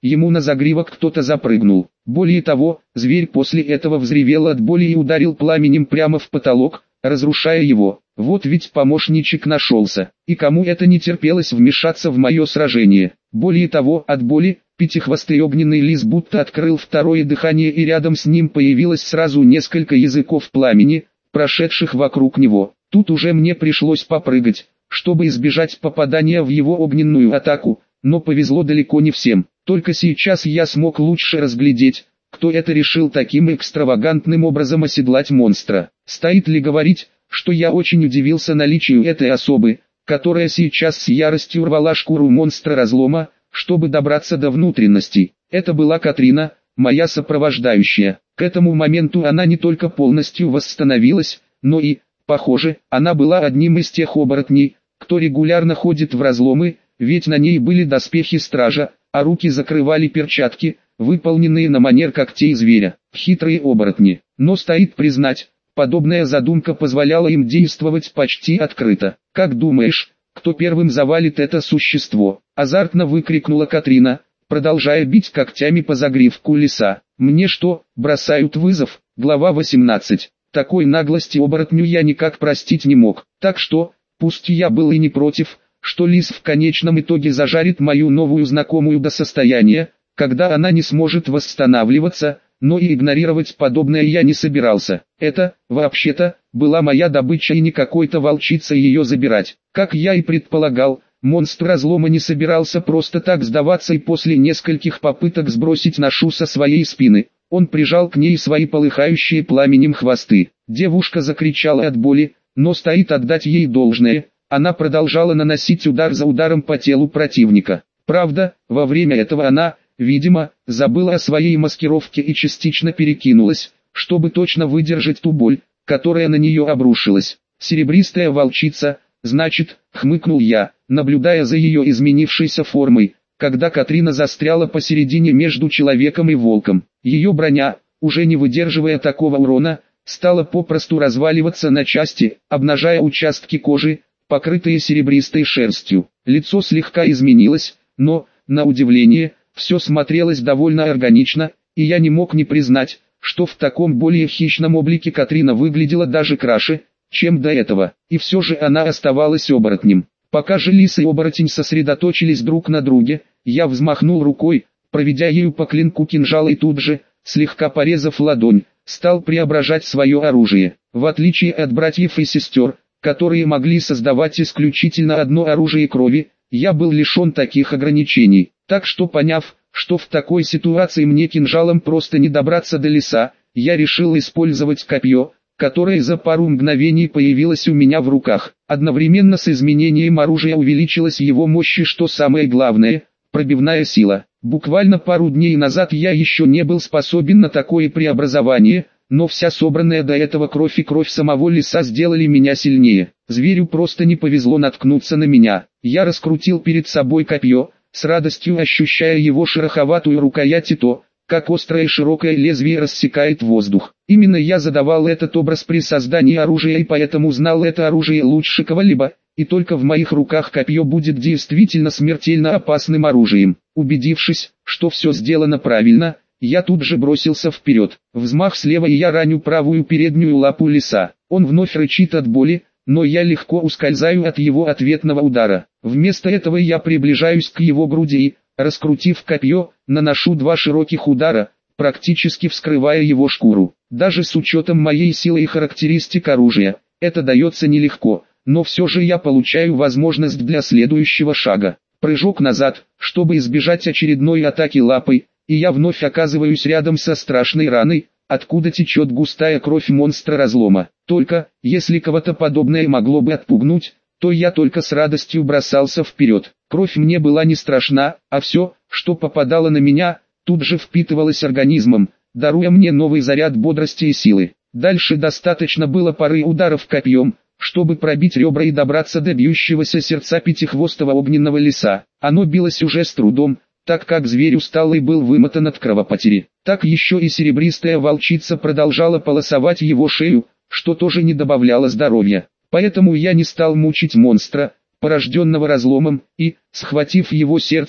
ему на загривок кто-то запрыгнул. Более того, зверь после этого взревел от боли и ударил пламенем прямо в потолок, разрушая его. Вот ведь помощничек нашелся, и кому это не терпелось вмешаться в мое сражение. Более того, от боли, пятихвостый огненный лис будто открыл второе дыхание, и рядом с ним появилось сразу несколько языков пламени, прошедших вокруг него. Тут уже мне пришлось попрыгать, чтобы избежать попадания в его огненную атаку, но повезло далеко не всем. Только сейчас я смог лучше разглядеть, кто это решил таким экстравагантным образом оседлать монстра. Стоит ли говорить, что я очень удивился наличию этой особы, которая сейчас с яростью рвала шкуру монстра разлома, чтобы добраться до внутренностей. Это была Катрина, моя сопровождающая. К этому моменту она не только полностью восстановилась, но и, похоже, она была одним из тех оборотней, кто регулярно ходит в разломы, ведь на ней были доспехи стража, а руки закрывали перчатки, выполненные на манер когтей зверя. Хитрые оборотни. Но стоит признать, подобная задумка позволяла им действовать почти открыто. «Как думаешь, кто первым завалит это существо?» — азартно выкрикнула Катрина, продолжая бить когтями по загривку лиса. «Мне что, бросают вызов?» Глава 18. Такой наглости оборотню я никак простить не мог. Так что, пусть я был и не против, что лис в конечном итоге зажарит мою новую знакомую до состояния, когда она не сможет восстанавливаться, но и игнорировать подобное я не собирался. Это, вообще-то, была моя добыча и не какой-то волчица ее забирать. Как я и предполагал, монстр разлома не собирался просто так сдаваться, и после нескольких попыток сбросить ношу со своей спины, он прижал к ней свои полыхающие пламенем хвосты. Девушка закричала от боли, но стоит отдать ей должное, она продолжала наносить удар за ударом по телу противника. Правда, во время этого она, видимо, забыла о своей маскировке и частично перекинулась, чтобы точно выдержать ту боль, которая на нее обрушилась. «Серебристая волчица, значит», — хмыкнул я, наблюдая за ее изменившейся формой, когда Катрина застряла посередине между человеком и волком. Ее броня, уже не выдерживая такого урона, стала попросту разваливаться на части, обнажая участки кожи, покрытые серебристой шерстью. Лицо слегка изменилось, но, на удивление, все смотрелось довольно органично, и я не мог не признать, что в таком более хищном облике Катрина выглядела даже краше, чем до этого. И все же она оставалась оборотнем. Пока же лис и оборотень сосредоточились друг на друге, я взмахнул рукой, проведя ею по клинку кинжала, и тут же, слегка порезав ладонь, стал преображать свое оружие. В отличие от братьев и сестер, которые могли создавать исключительно одно оружие крови, я был лишен таких ограничений. Так что, поняв, что в такой ситуации мне кинжалом просто не добраться до лиса, я решил использовать копье, которое за пару мгновений появилось у меня в руках. Одновременно с изменением оружия увеличилась его мощь и, что самое главное, пробивная сила. Буквально пару дней назад я еще не был способен на такое преобразование, но вся собранная до этого кровь и кровь самого лиса сделали меня сильнее. Зверю просто не повезло наткнуться на меня. Я раскрутил перед собой копье, с радостью ощущая его шероховатую рукоять и то, как острое широкое лезвие рассекает воздух. Именно я задавал этот образ при создании оружия, и поэтому знал это оружие лучше кого-либо, и только в моих руках копье будет действительно смертельно опасным оружием. Убедившись, что все сделано правильно, я тут же бросился вперед. Взмах слева, и я раню правую переднюю лапу лиса. Он вновь рычит от боли, но я легко ускользаю от его ответного удара. Вместо этого я приближаюсь к его груди и, раскрутив копье, наношу два широких удара, практически вскрывая его шкуру. Даже с учетом моей силы и характеристик оружия, это дается нелегко, но все же я получаю возможность для следующего шага. Прыжок назад, чтобы избежать очередной атаки лапой, и я вновь оказываюсь рядом со страшной раной, откуда течет густая кровь монстра разлома. Только, если кого-то подобное могло бы отпугнуть, то я только с радостью бросался вперед. Кровь мне была не страшна, а все, что попадало на меня, тут же впитывалось организмом, даруя мне новый заряд бодрости и силы. Дальше достаточно было пары ударов копьем, чтобы пробить ребра и добраться до бьющегося сердца пятихвостого огненного лиса. Оно билось уже с трудом, так как зверь усталый был вымотан от кровопотери. Так еще и серебристая волчица продолжала полосовать его шею, что тоже не добавляло здоровья. Поэтому я не стал мучить монстра, порожденного разломом, и, схватив его сердце,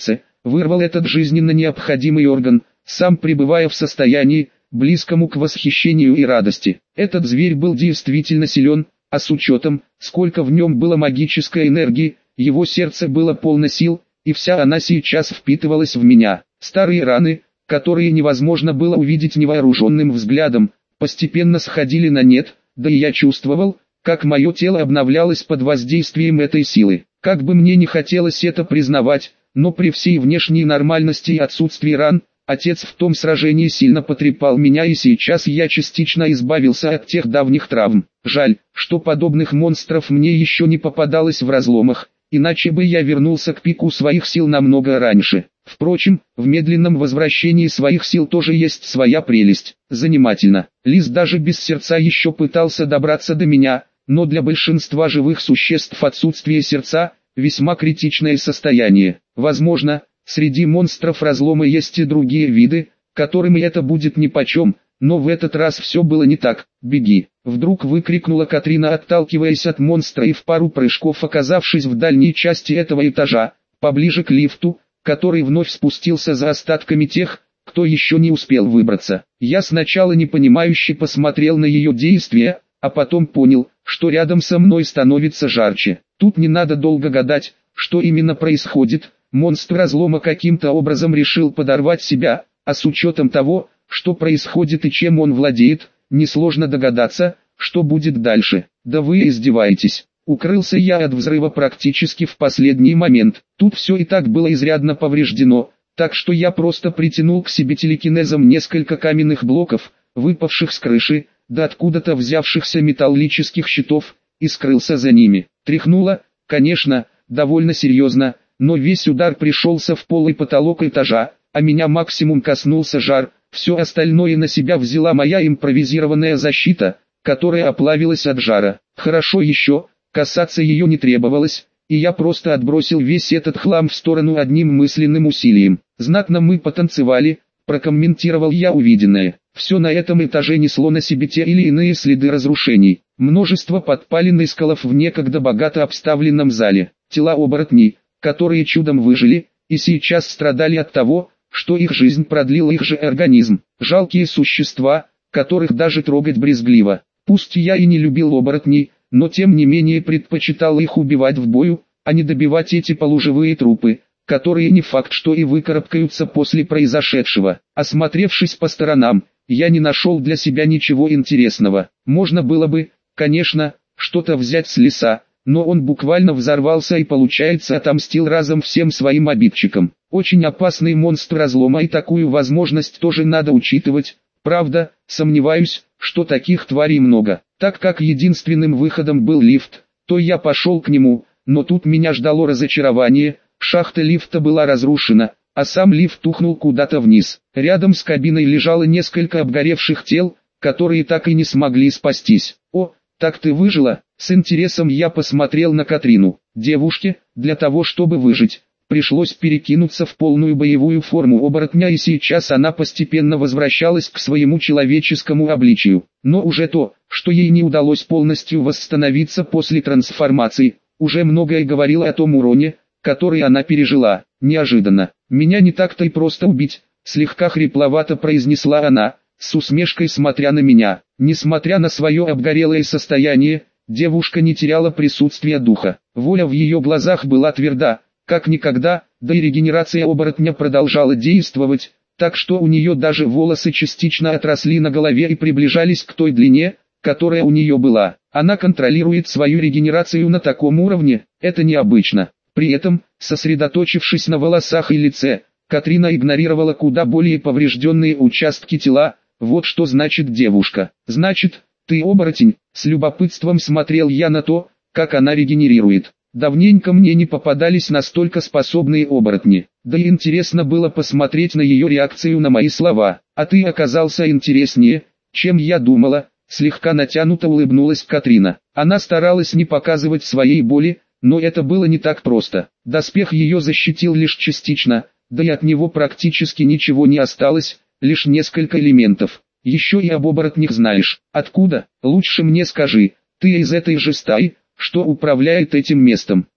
вырвал этот жизненно необходимый орган, сам пребывая в состоянии, близкому к восхищению и радости. Этот зверь был действительно силен, а с учетом, сколько в нем было магической энергии, его сердце было полно сил, и вся она сейчас впитывалась в меня. Старые раны, которые невозможно было увидеть невооруженным взглядом, постепенно сходили на нет, да и я чувствовал, как мое тело обновлялось под воздействием этой силы. Как бы мне не хотелось это признавать, но при всей внешней нормальности и отсутствии ран, отец в том сражении сильно потрепал меня, и сейчас я частично избавился от тех давних травм. Жаль, что подобных монстров мне еще не попадалось в разломах, иначе бы я вернулся к пику своих сил намного раньше. Впрочем, в медленном возвращении своих сил тоже есть своя прелесть. Занимательно. Лис даже без сердца еще пытался добраться до меня, но для большинства живых существ отсутствие сердца – весьма критичное состояние. Возможно, среди монстров разлома есть и другие виды, которым это будет нипочем, но в этот раз все было не так. «Беги!» – вдруг выкрикнула Катрина, отталкиваясь от монстра и в пару прыжков оказавшись в дальней части этого этажа, поближе к лифту, который вновь спустился за остатками тех, кто еще не успел выбраться. Я сначала непонимающе посмотрел на ее действия, а потом понял, что рядом со мной становится жарче. Тут не надо долго гадать, что именно происходит. Монстр разлома каким-то образом решил подорвать себя, а с учетом того, что происходит и чем он владеет, несложно догадаться, что будет дальше. Да вы издеваетесь. Укрылся я от взрыва практически в последний момент. Тут все и так было изрядно повреждено, так что я просто притянул к себе телекинезом несколько каменных блоков, выпавших с крыши, да откуда-то взявшихся металлических щитов, и скрылся за ними. Тряхнуло, конечно, довольно серьезно, но весь удар пришелся в пол и потолок этажа, а меня максимум коснулся жар, все остальное на себя взяла моя импровизированная защита, которая оплавилась от жара. Хорошо еще, касаться ее не требовалось, и я просто отбросил весь этот хлам в сторону одним мысленным усилием. Знатно мы потанцевали, прокомментировал я увиденное. Все на этом этаже несло на себе те или иные следы разрушений. Множество подпалин и скалов в некогда богато обставленном зале. Тела оборотней, которые чудом выжили, и сейчас страдали от того, что их жизнь продлил их же организм. Жалкие существа, которых даже трогать брезгливо. Пусть я и не любил оборотней, но тем не менее предпочитал их убивать в бою, а не добивать эти полуживые трупы, которые не факт что и выкарабкаются после произошедшего. Осмотревшись по сторонам, я не нашел для себя ничего интересного. Можно было бы, конечно, что-то взять с леса, но он буквально взорвался и получается отомстил разом всем своим обидчикам. Очень опасный монстр разлома, и такую возможность тоже надо учитывать. Правда, сомневаюсь, что таких тварей много. Так как единственным выходом был лифт, то я пошел к нему, но тут меня ждало разочарование. Шахта лифта была разрушена, а сам лифт ухнул куда-то вниз. Рядом с кабиной лежало несколько обгоревших тел, которые так и не смогли спастись. «О, так ты выжила?» С интересом я посмотрел на Катрину. Девушке, для того чтобы выжить, пришлось перекинуться в полную боевую форму оборотня, и сейчас она постепенно возвращалась к своему человеческому обличию. Но уже то, что ей не удалось полностью восстановиться после трансформации, уже многое говорило о том уроне, который она пережила. Неожиданно. «Меня не так-то и просто убить», слегка хрипловато произнесла она, с усмешкой смотря на меня. Несмотря на свое обгорелое состояние, девушка не теряла присутствия духа. Воля в ее глазах была тверда, как никогда, да и регенерация оборотня продолжала действовать, так что у нее даже волосы частично отросли на голове и приближались к той длине, которая у нее была. Она контролирует свою регенерацию на таком уровне, это необычно. При этом, сосредоточившись на волосах и лице, Катрина игнорировала куда более поврежденные участки тела. Вот что значит девушка. «Значит, ты оборотень?» С любопытством смотрел я на то, как она регенерирует. Давненько мне не попадались настолько способные оборотни. Да и интересно было посмотреть на ее реакцию на мои слова. «А ты оказался интереснее, чем я думала», слегка натянуто улыбнулась Катрина. Она старалась не показывать своей боли, но это было не так просто. Доспех ее защитил лишь частично, да и от него практически ничего не осталось, лишь несколько элементов. Еще и об оборотнях знаешь. Откуда? Лучше мне скажи, ты из этой же стаи, что управляет этим местом.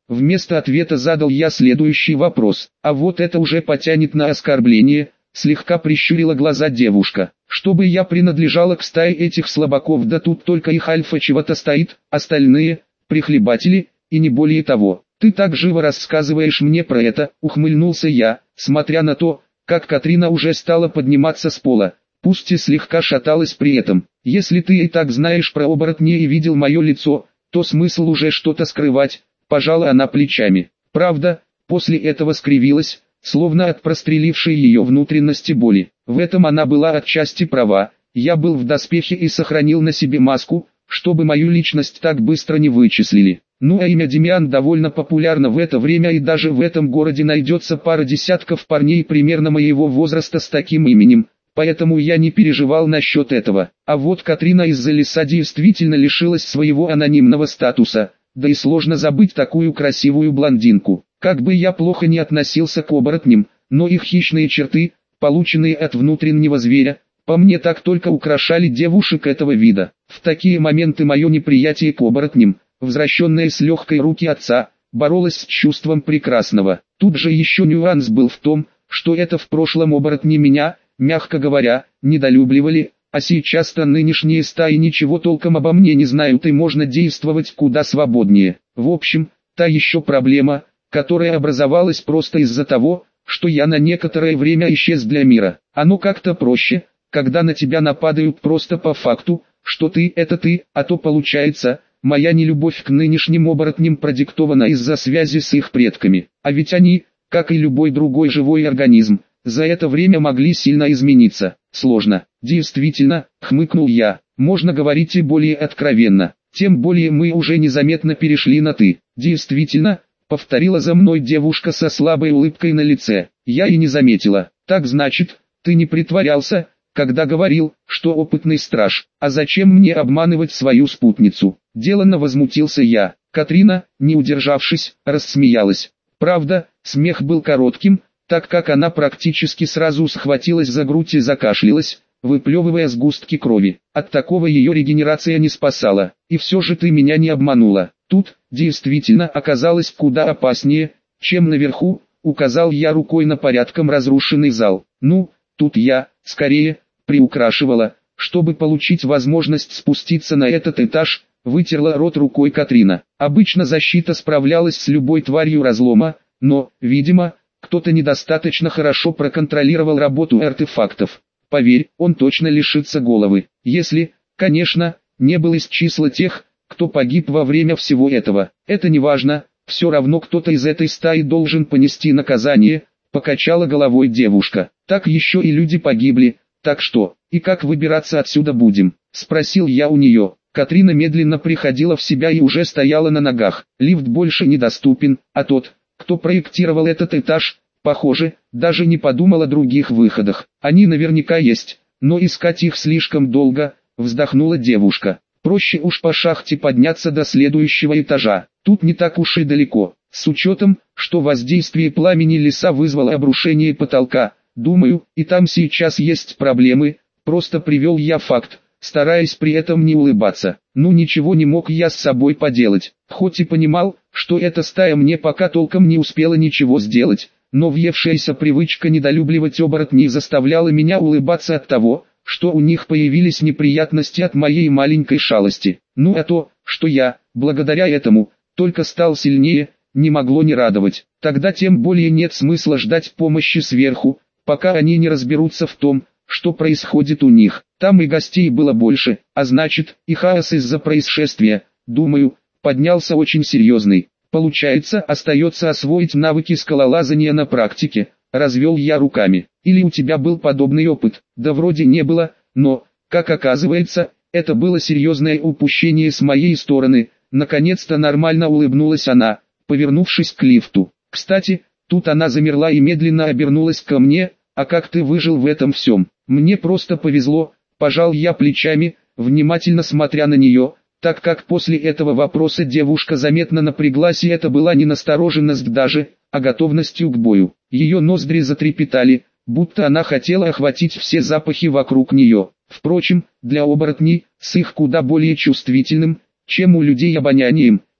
Вместо ответа задал я следующий вопрос. А вот это уже потянет на оскорбление, слегка прищурила глаза девушка. Чтобы я принадлежала к стае этих слабаков, да тут только их альфа чего-то стоит, остальные – прихлебатели, и не более того. Ты так живо рассказываешь мне про это, ухмыльнулся я, смотря на то, как Катрина уже стала подниматься с пола, пусть и слегка шаталась при этом. Если ты и так знаешь про оборотней и видел мое лицо, то смысл уже что-то скрывать, пожала она плечами. Правда, после этого скривилась, словно от прострелившей ее внутренности боли. В этом она была отчасти права, я был в доспехе и сохранил на себе маску, чтобы мою личность так быстро не вычислили. Ну а имя Демиан довольно популярно в это время, и даже в этом городе найдется пара десятков парней примерно моего возраста с таким именем, поэтому я не переживал насчет этого. А вот Катрина из-за леса действительно лишилась своего анонимного статуса, да и сложно забыть такую красивую блондинку. Как бы я плохо не относился к оборотням, но их хищные черты, полученные от внутреннего зверя, по мне так только украшали девушек этого вида. В такие моменты мое неприятие к оборотням, возвращенное с легкой руки отца, боролось с чувством прекрасного. Тут же еще нюанс был в том, что это в прошлом оборотни меня, мягко говоря, недолюбливали, а сейчас-то нынешние стаи ничего толком обо мне не знают и можно действовать куда свободнее. В общем, та еще проблема, которая образовалась просто из-за того, что я на некоторое время исчез для мира. Оно как-то проще, когда на тебя нападают просто по факту, что ты – это ты, а то получается, моя нелюбовь к нынешним оборотням продиктована из-за связи с их предками. А ведь они, как и любой другой живой организм, за это время могли сильно измениться. Сложно. Действительно, хмыкнул я, можно говорить и более откровенно. Тем более мы уже незаметно перешли на «ты». Действительно, повторила за мной девушка со слабой улыбкой на лице. Я и не заметила. Так значит, ты не притворялся, когда говорил, что опытный страж. А зачем мне обманывать свою спутницу? Деланно возмутился я. Катрина, не удержавшись, рассмеялась. Правда, смех был коротким, так как она практически сразу схватилась за грудь и закашлялась, выплевывая сгустки крови. От такого ее регенерация не спасала. И все же ты меня не обманула. Тут, действительно, оказалось куда опаснее, чем наверху, указал я рукой на порядком разрушенный зал. Ну, тут я, скорее, приукрашивала, чтобы получить возможность спуститься на этот этаж, вытерла рот рукой Катрина. Обычно защита справлялась с любой тварью разлома, но, видимо, кто-то недостаточно хорошо проконтролировал работу артефактов. Поверь, он точно лишится головы, если, конечно, не был из числа тех, кто погиб во время всего этого. Это не важно, все равно кто-то из этой стаи должен понести наказание, покачала головой девушка. Так еще и люди погибли, так что, и как выбираться отсюда будем? Спросил я у нее. Катрина медленно приходила в себя и уже стояла на ногах. Лифт больше недоступен, а тот, кто проектировал этот этаж, похоже, даже не подумал о других выходах. Они наверняка есть, но искать их слишком долго, вздохнула девушка. Проще уж по шахте подняться до следующего этажа. Тут не так уж и далеко. С учетом, что воздействие пламени леса вызвало обрушение потолка, думаю, и там сейчас есть проблемы, просто привел я факт, стараясь при этом не улыбаться. Ну ничего не мог я с собой поделать, хоть и понимал, что эта стая мне пока толком не успела ничего сделать, но въевшаяся привычка недолюбливать оборотней заставляла меня улыбаться от того, что у них появились неприятности от моей маленькой шалости. Ну а то, что я, благодаря этому, только стал сильнее, не могло не радовать. Тогда тем более нет смысла ждать помощи сверху, пока они не разберутся в том, что происходит у них. Там и гостей было больше, а значит, и хаос из-за происшествия, думаю, поднялся очень серьезный. Получается, остается освоить навыки скалолазания на практике. Развел я руками. Или у тебя был подобный опыт? Да вроде не было, но, как оказывается, это было серьезное упущение с моей стороны. Наконец-то нормально улыбнулась она, повернувшись к лифту. Кстати, тут она замерла и медленно обернулась ко мне. А как ты выжил в этом всем? Мне просто повезло, пожал я плечами, внимательно смотря на нее, так как после этого вопроса девушка заметно напряглась, и это была не настороженность даже, а готовностью к бою. Ее ноздри затрепетали, будто она хотела охватить все запахи вокруг нее. Впрочем, для оборотней, с их куда более чувствительным, чем у людей обонянием,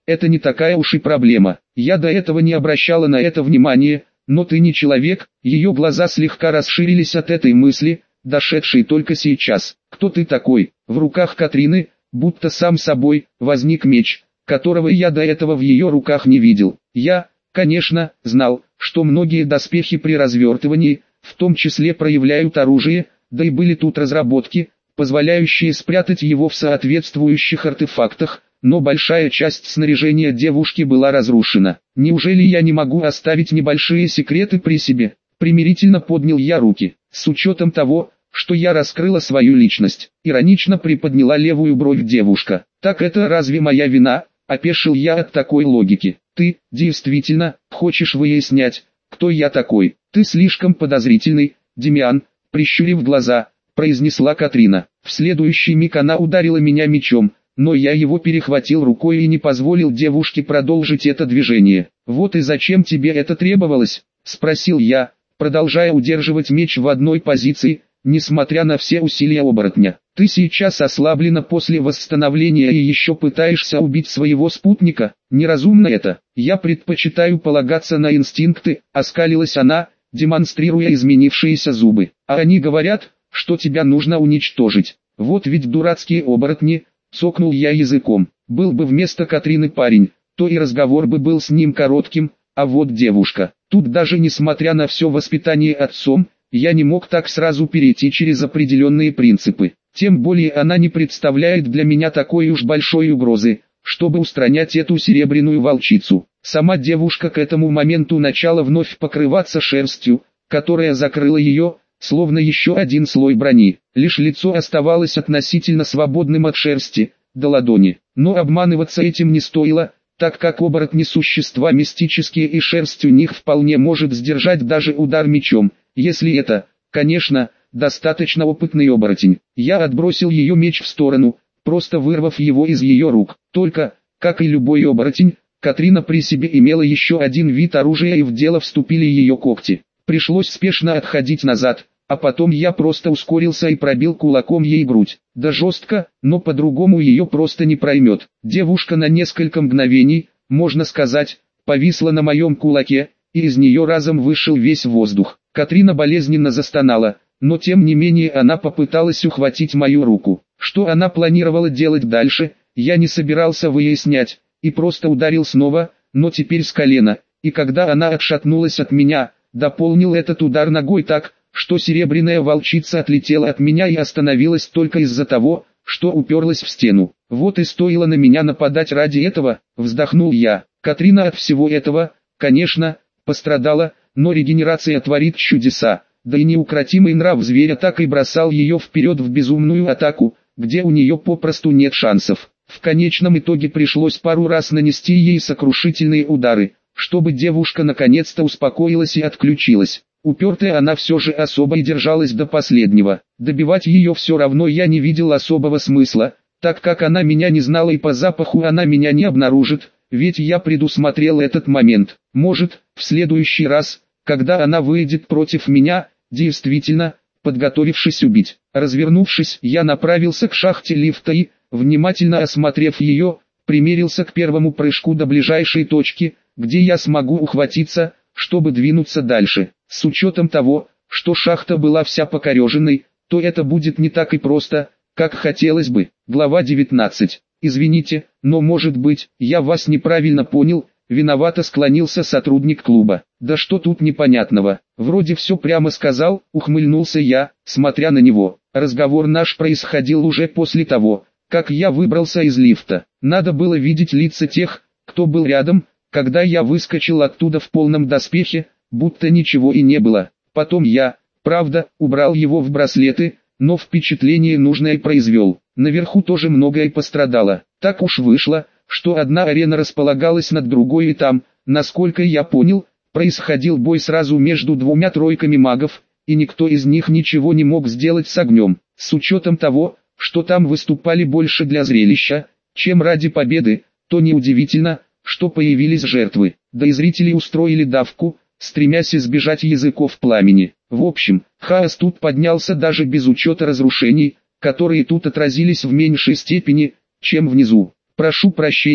это не такая уж и проблема. Я до этого не обращала на это внимания, но ты не человек. Ее глаза слегка расширились от этой мысли, дошедшей только сейчас. Кто ты такой? В руках Катрины, будто сам собой, возник меч, которого я до этого в ее руках не видел. Я, конечно, знал, что многие доспехи при развертывании, в том числе проявляют оружие, да и были тут разработки, позволяющие спрятать его в соответствующих артефактах, но большая часть снаряжения девушки была разрушена. Неужели я не могу оставить небольшие секреты при себе? Примирительно поднял я руки, с учетом того, что я раскрыла свою личность. Иронично приподняла левую бровь девушка. Так это разве моя вина? Опешил я от такой логики. Ты, действительно, хочешь выяснять, кто я такой? Ты слишком подозрительный, Демиан, прищурив глаза, произнесла Катрина. В следующий миг она ударила меня мечом, но я его перехватил рукой и не позволил девушке продолжить это движение. Вот и зачем тебе это требовалось? Спросил я, продолжая удерживать меч в одной позиции, несмотря на все усилия оборотня. Ты сейчас ослаблена после восстановления и еще пытаешься убить своего спутника? Неразумно это. Я предпочитаю полагаться на инстинкты, оскалилась она, демонстрируя изменившиеся зубы. А они говорят, что тебя нужно уничтожить. Вот ведь дурацкие оборотни, цокнул я языком. Был бы вместо Катрины парень, то и разговор бы был с ним коротким, а вот девушка. Тут даже несмотря на все воспитание отцом, я не мог так сразу перейти через определенные принципы. Тем более она не представляет для меня такой уж большой угрозы, чтобы устранять эту серебряную волчицу. Сама девушка к этому моменту начала вновь покрываться шерстью, которая закрыла ее, словно еще один слой брони. Лишь лицо оставалось относительно свободным от шерсти, до ладони. Но обманываться этим не стоило, так как оборотни существа мистические и шерсть у них вполне может сдержать даже удар мечом, если это, конечно, достаточно опытный оборотень. Я отбросил ее меч в сторону, просто вырвав его из ее рук. Только, как и любой оборотень, Катрина при себе имела еще один вид оружия и в дело вступили ее когти. Пришлось спешно отходить назад, а потом я просто ускорился и пробил кулаком ей грудь. Да жестко, но по-другому ее просто не проймет. Девушка на несколько мгновений, можно сказать, повисла на моем кулаке, и из нее разом вышел весь воздух. Катрина болезненно застонала, но тем не менее она попыталась ухватить мою руку. Что она планировала делать дальше, я не собирался выяснять, и просто ударил снова, но теперь с колена, и когда она отшатнулась от меня, дополнил этот удар ногой так, что серебряная волчица отлетела от меня и остановилась только из-за того, что уперлась в стену. Вот и стоило на меня нападать ради этого, вздохнул я. Катрина от всего этого, конечно, пострадала, но регенерация творит чудеса, да и неукротимый нрав зверя так и бросал ее вперед в безумную атаку, где у нее попросту нет шансов. В конечном итоге пришлось пару раз нанести ей сокрушительные удары, чтобы девушка наконец-то успокоилась и отключилась. Упертая она все же особо и держалась до последнего. Добивать ее все равно я не видел особого смысла, так как она меня не знала и по запаху она меня не обнаружит, ведь я предусмотрел этот момент. Может, в следующий раз, когда она выйдет против меня, действительно, подготовившись убить. Развернувшись, я направился к шахте лифта и, внимательно осмотрев ее, примерился к первому прыжку до ближайшей точки, где я смогу ухватиться, чтобы двинуться дальше. С учетом того, что шахта была вся покореженной, то это будет не так и просто, как хотелось бы. Глава 19. Извините, но может быть, я вас неправильно понял, виновато склонился сотрудник клуба. Да что тут непонятного, вроде все прямо сказал, ухмыльнулся я, смотря на него. Разговор наш происходил уже после того, как я выбрался из лифта. Надо было видеть лица тех, кто был рядом, когда я выскочил оттуда в полном доспехе, будто ничего и не было. Потом я, правда, убрал его в браслеты, но впечатление нужное произвел. Наверху тоже многое пострадало. Так уж вышло, что одна арена располагалась над другой и там, насколько я понял, происходил бой сразу между двумя тройками магов, и никто из них ничего не мог сделать с огнем. С учетом того, что там выступали больше для зрелища, чем ради победы, то неудивительно, что появились жертвы. Да и зрители устроили давку, стремясь избежать языков пламени. В общем, хаос тут поднялся даже без учета разрушений, которые тут отразились в меньшей степени, чем внизу. Прошу прощения,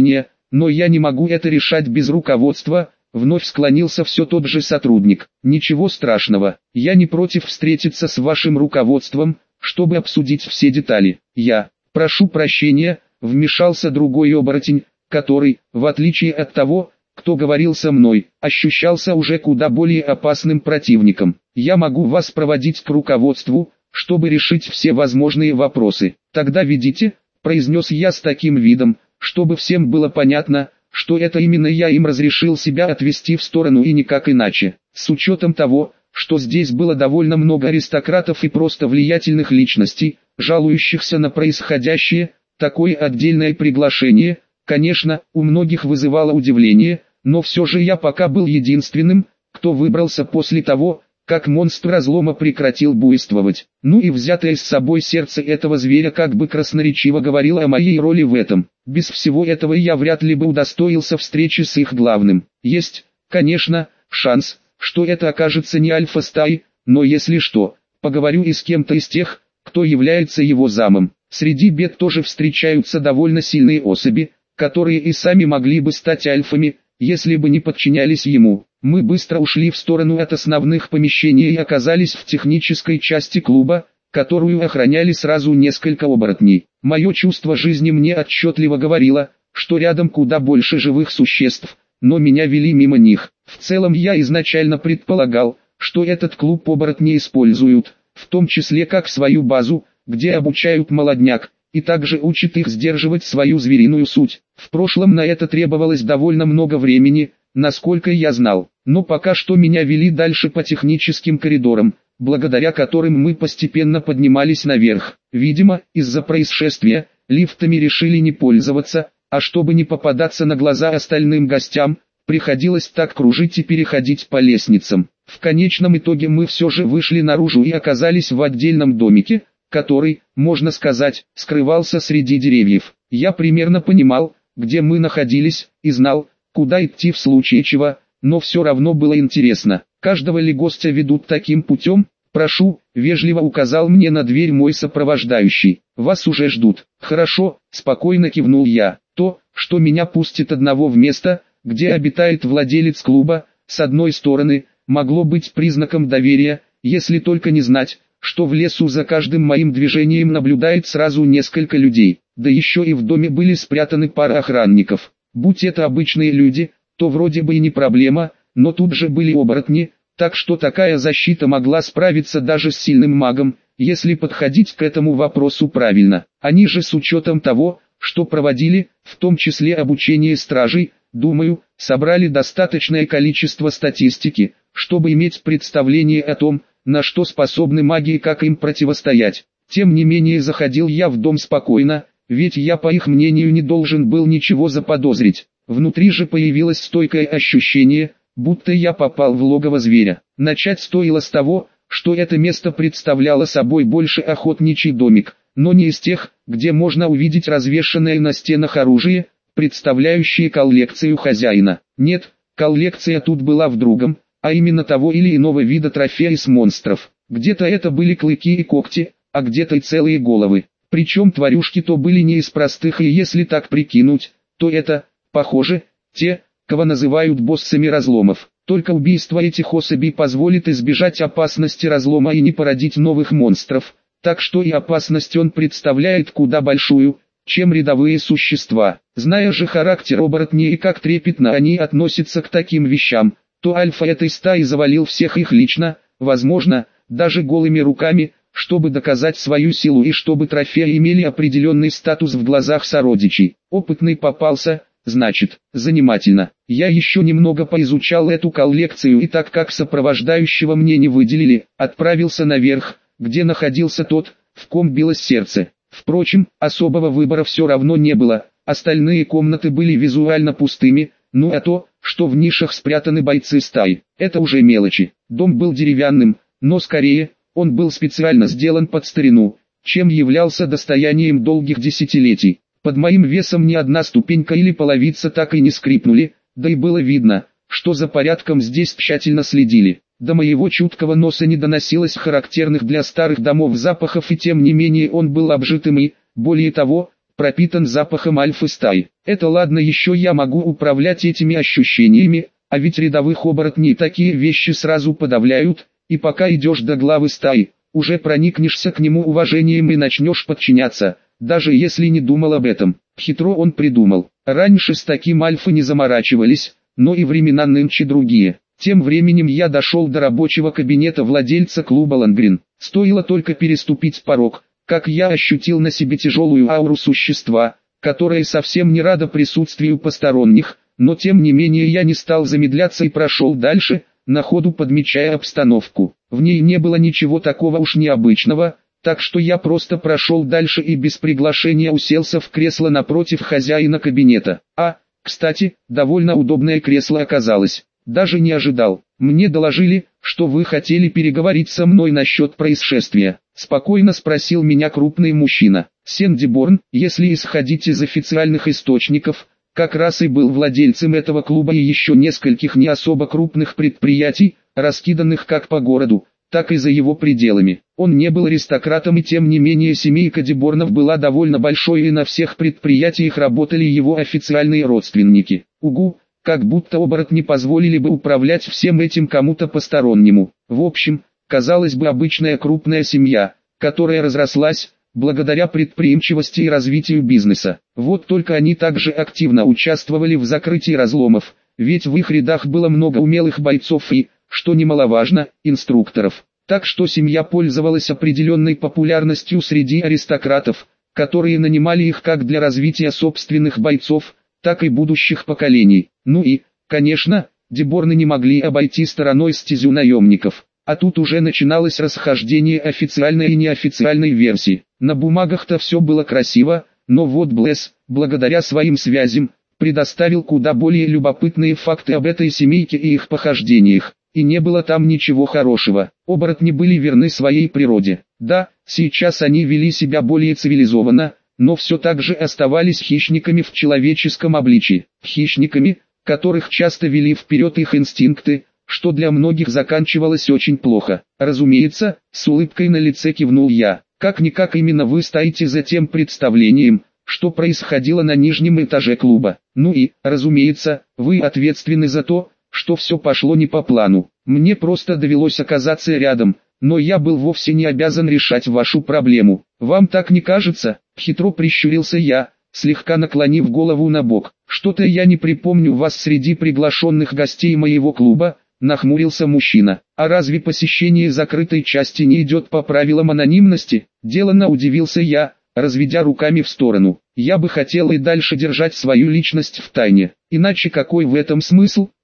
но я не могу это решать без руководства. Вновь склонился все тот же сотрудник. Ничего страшного, я не против встретиться с вашим руководством, чтобы обсудить все детали. Я, прошу прощения, вмешался другой оборотень, который, в отличие от того, кто говорил со мной, ощущался уже куда более опасным противником. Я могу вас проводить к руководству, чтобы решить все возможные вопросы. Тогда ведите, произнес я с таким видом, чтобы всем было понятно, что это именно я им разрешил себя отвести в сторону и никак иначе. С учетом того, что здесь было довольно много аристократов и просто влиятельных личностей, жалующихся на происходящее, такое отдельное приглашение, конечно, у многих вызывало удивление, но все же я пока был единственным, кто выбрался после того, как монстр разлома прекратил буйствовать. Ну и взятое с собой сердце этого зверя как бы красноречиво говорило о моей роли в этом. Без всего этого я вряд ли бы удостоился встречи с их главным. Есть, конечно, шанс, что это окажется не альфа-стаи, но если что, поговорю и с кем-то из тех, кто является его замом. Среди бед тоже встречаются довольно сильные особи, которые и сами могли бы стать альфами, если бы не подчинялись ему. Мы быстро ушли в сторону от основных помещений и оказались в технической части клуба, которую охраняли сразу несколько оборотней. Мое чувство жизни мне отчетливо говорило, что рядом куда больше живых существ, но меня вели мимо них. В целом я изначально предполагал, что этот клуб оборотни используют, в том числе как свою базу, где обучают молодняк, и также учат их сдерживать свою звериную суть. В прошлом на это требовалось довольно много времени, насколько я знал, но пока что меня вели дальше по техническим коридорам, благодаря которым мы постепенно поднимались наверх. Видимо, из-за происшествия, лифтами решили не пользоваться, а чтобы не попадаться на глаза остальным гостям, приходилось так кружить и переходить по лестницам. В конечном итоге мы все же вышли наружу и оказались в отдельном домике, который, можно сказать, скрывался среди деревьев. Я примерно понимал, где мы находились, и знал, куда идти в случае чего, но все равно было интересно. Каждого ли гостя ведут таким путем? Прошу, вежливо указал мне на дверь мой сопровождающий. Вас уже ждут. Хорошо, спокойно кивнул я. То, что меня пустит одного в место, где обитает владелец клуба, с одной стороны, могло быть признаком доверия, если только не знать, что в лесу за каждым моим движением наблюдает сразу несколько людей, да еще и в доме были спрятаны пара охранников. Будь это обычные люди, то вроде бы и не проблема, но тут же были оборотни, так что такая защита могла справиться даже с сильным магом, если подходить к этому вопросу правильно. Они же с учетом того, что проводили, в том числе обучение стражей, думаю, собрали достаточное количество статистики, чтобы иметь представление о том, на что способны маги и как им противостоять. Тем не менее заходил я в дом спокойно, ведь я по их мнению не должен был ничего заподозрить. Внутри же появилось стойкое ощущение, будто я попал в логово зверя. Начать стоило с того, что это место представляло собой больше охотничий домик, но не из тех, где можно увидеть развешанное на стенах оружие, представляющее коллекцию хозяина. Нет, коллекция тут была в другом, а именно того или иного вида трофея из монстров. Где-то это были клыки и когти, а где-то и целые головы. Причем тварюшки то были не из простых, и если так прикинуть, то это, похоже, те, кого называют боссами разломов. Только убийство этих особей позволит избежать опасности разлома и не породить новых монстров, так что и опасность он представляет куда большую, чем рядовые существа. Зная же характер оборотней и как трепетно они относятся к таким вещам, то альфа этой стаи завалил всех их лично, возможно, даже голыми руками, чтобы доказать свою силу и чтобы трофеи имели определенный статус в глазах сородичей. Опытный попался, значит, занимательно. Я еще немного поизучал эту коллекцию и так как сопровождающего мне не выделили, отправился наверх, где находился тот, в ком билось сердце. Впрочем, особого выбора все равно не было, остальные комнаты были визуально пустыми, ну а то, что в нишах спрятаны бойцы стаи, это уже мелочи. Дом был деревянным, но скорее, он был специально сделан под старину, чем являлся достоянием долгих десятилетий. Под моим весом ни одна ступенька или половица так и не скрипнули, да и было видно, что за порядком здесь тщательно следили. До моего чуткого носа не доносилось характерных для старых домов запахов, и тем не менее он был обжитым и, более того, пропитан запахом альфы-стаи. Это ладно, еще я могу управлять этими ощущениями, а ведь рядовых оборотней такие вещи сразу подавляют, и пока идешь до главы стаи, уже проникнешься к нему уважением и начнешь подчиняться, даже если не думал об этом. Хитро он придумал. Раньше с таким альфы не заморачивались, но и времена нынче другие. Тем временем я дошел до рабочего кабинета владельца клуба Лангрин. Стоило только переступить порог, как я ощутил на себе тяжелую ауру существа, которое совсем не радо присутствию посторонних, но тем не менее я не стал замедляться и прошел дальше, на ходу подмечая обстановку. В ней не было ничего такого уж необычного, так что я просто прошел дальше и без приглашения уселся в кресло напротив хозяина кабинета. Кстати, довольно удобное кресло оказалось. Даже не ожидал. Мне доложили, что вы хотели переговорить со мной насчет происшествия. Спокойно спросил меня крупный мужчина. Сенди Борн, если исходить из официальных источников, как раз и был владельцем этого клуба и еще нескольких не особо крупных предприятий, раскиданных как по городу, так и за его пределами. Он не был аристократом, и тем не менее семейка Деборнов была довольно большой, и на всех предприятиях работали его официальные родственники. Угу, как будто оборотни позволили бы управлять всем этим кому-то постороннему. В общем, казалось бы, обычная крупная семья, которая разрослась благодаря предприимчивости и развитию бизнеса. Вот только они также активно участвовали в закрытии разломов, ведь в их рядах было много умелых бойцов и, что немаловажно, инструкторов. Так что семья пользовалась определенной популярностью среди аристократов, которые нанимали их как для развития собственных бойцов, так и будущих поколений. Ну и, конечно, Деборны не могли обойти стороной стезю наемников. А тут уже начиналось расхождение официальной и неофициальной версии. На бумагах-то все было красиво, но вот Блэс, благодаря своим связям, предоставил куда более любопытные факты об этой семейке и их похождениях. И не было там ничего хорошего. Оборотни были верны своей природе. Да, сейчас они вели себя более цивилизованно, но все так же оставались хищниками в человеческом обличии. Хищниками, которых часто вели вперед их инстинкты, что для многих заканчивалось очень плохо. Разумеется, с улыбкой на лице кивнул я. Как-никак именно вы стоите за тем представлением, что происходило на нижнем этаже клуба. Ну и, разумеется, вы ответственны за то, что все пошло не по плану. Мне просто довелось оказаться рядом, но я был вовсе не обязан решать вашу проблему. Вам так не кажется? Хитро прищурился я, слегка наклонив голову на бок. Что-то я не припомню вас среди приглашенных гостей моего клуба, нахмурился мужчина. А разве посещение закрытой части не идет по правилам анонимности? Деланно удивился я, разведя руками в сторону. Я бы хотел и дальше держать свою личность в тайне. Иначе какой в этом смысл?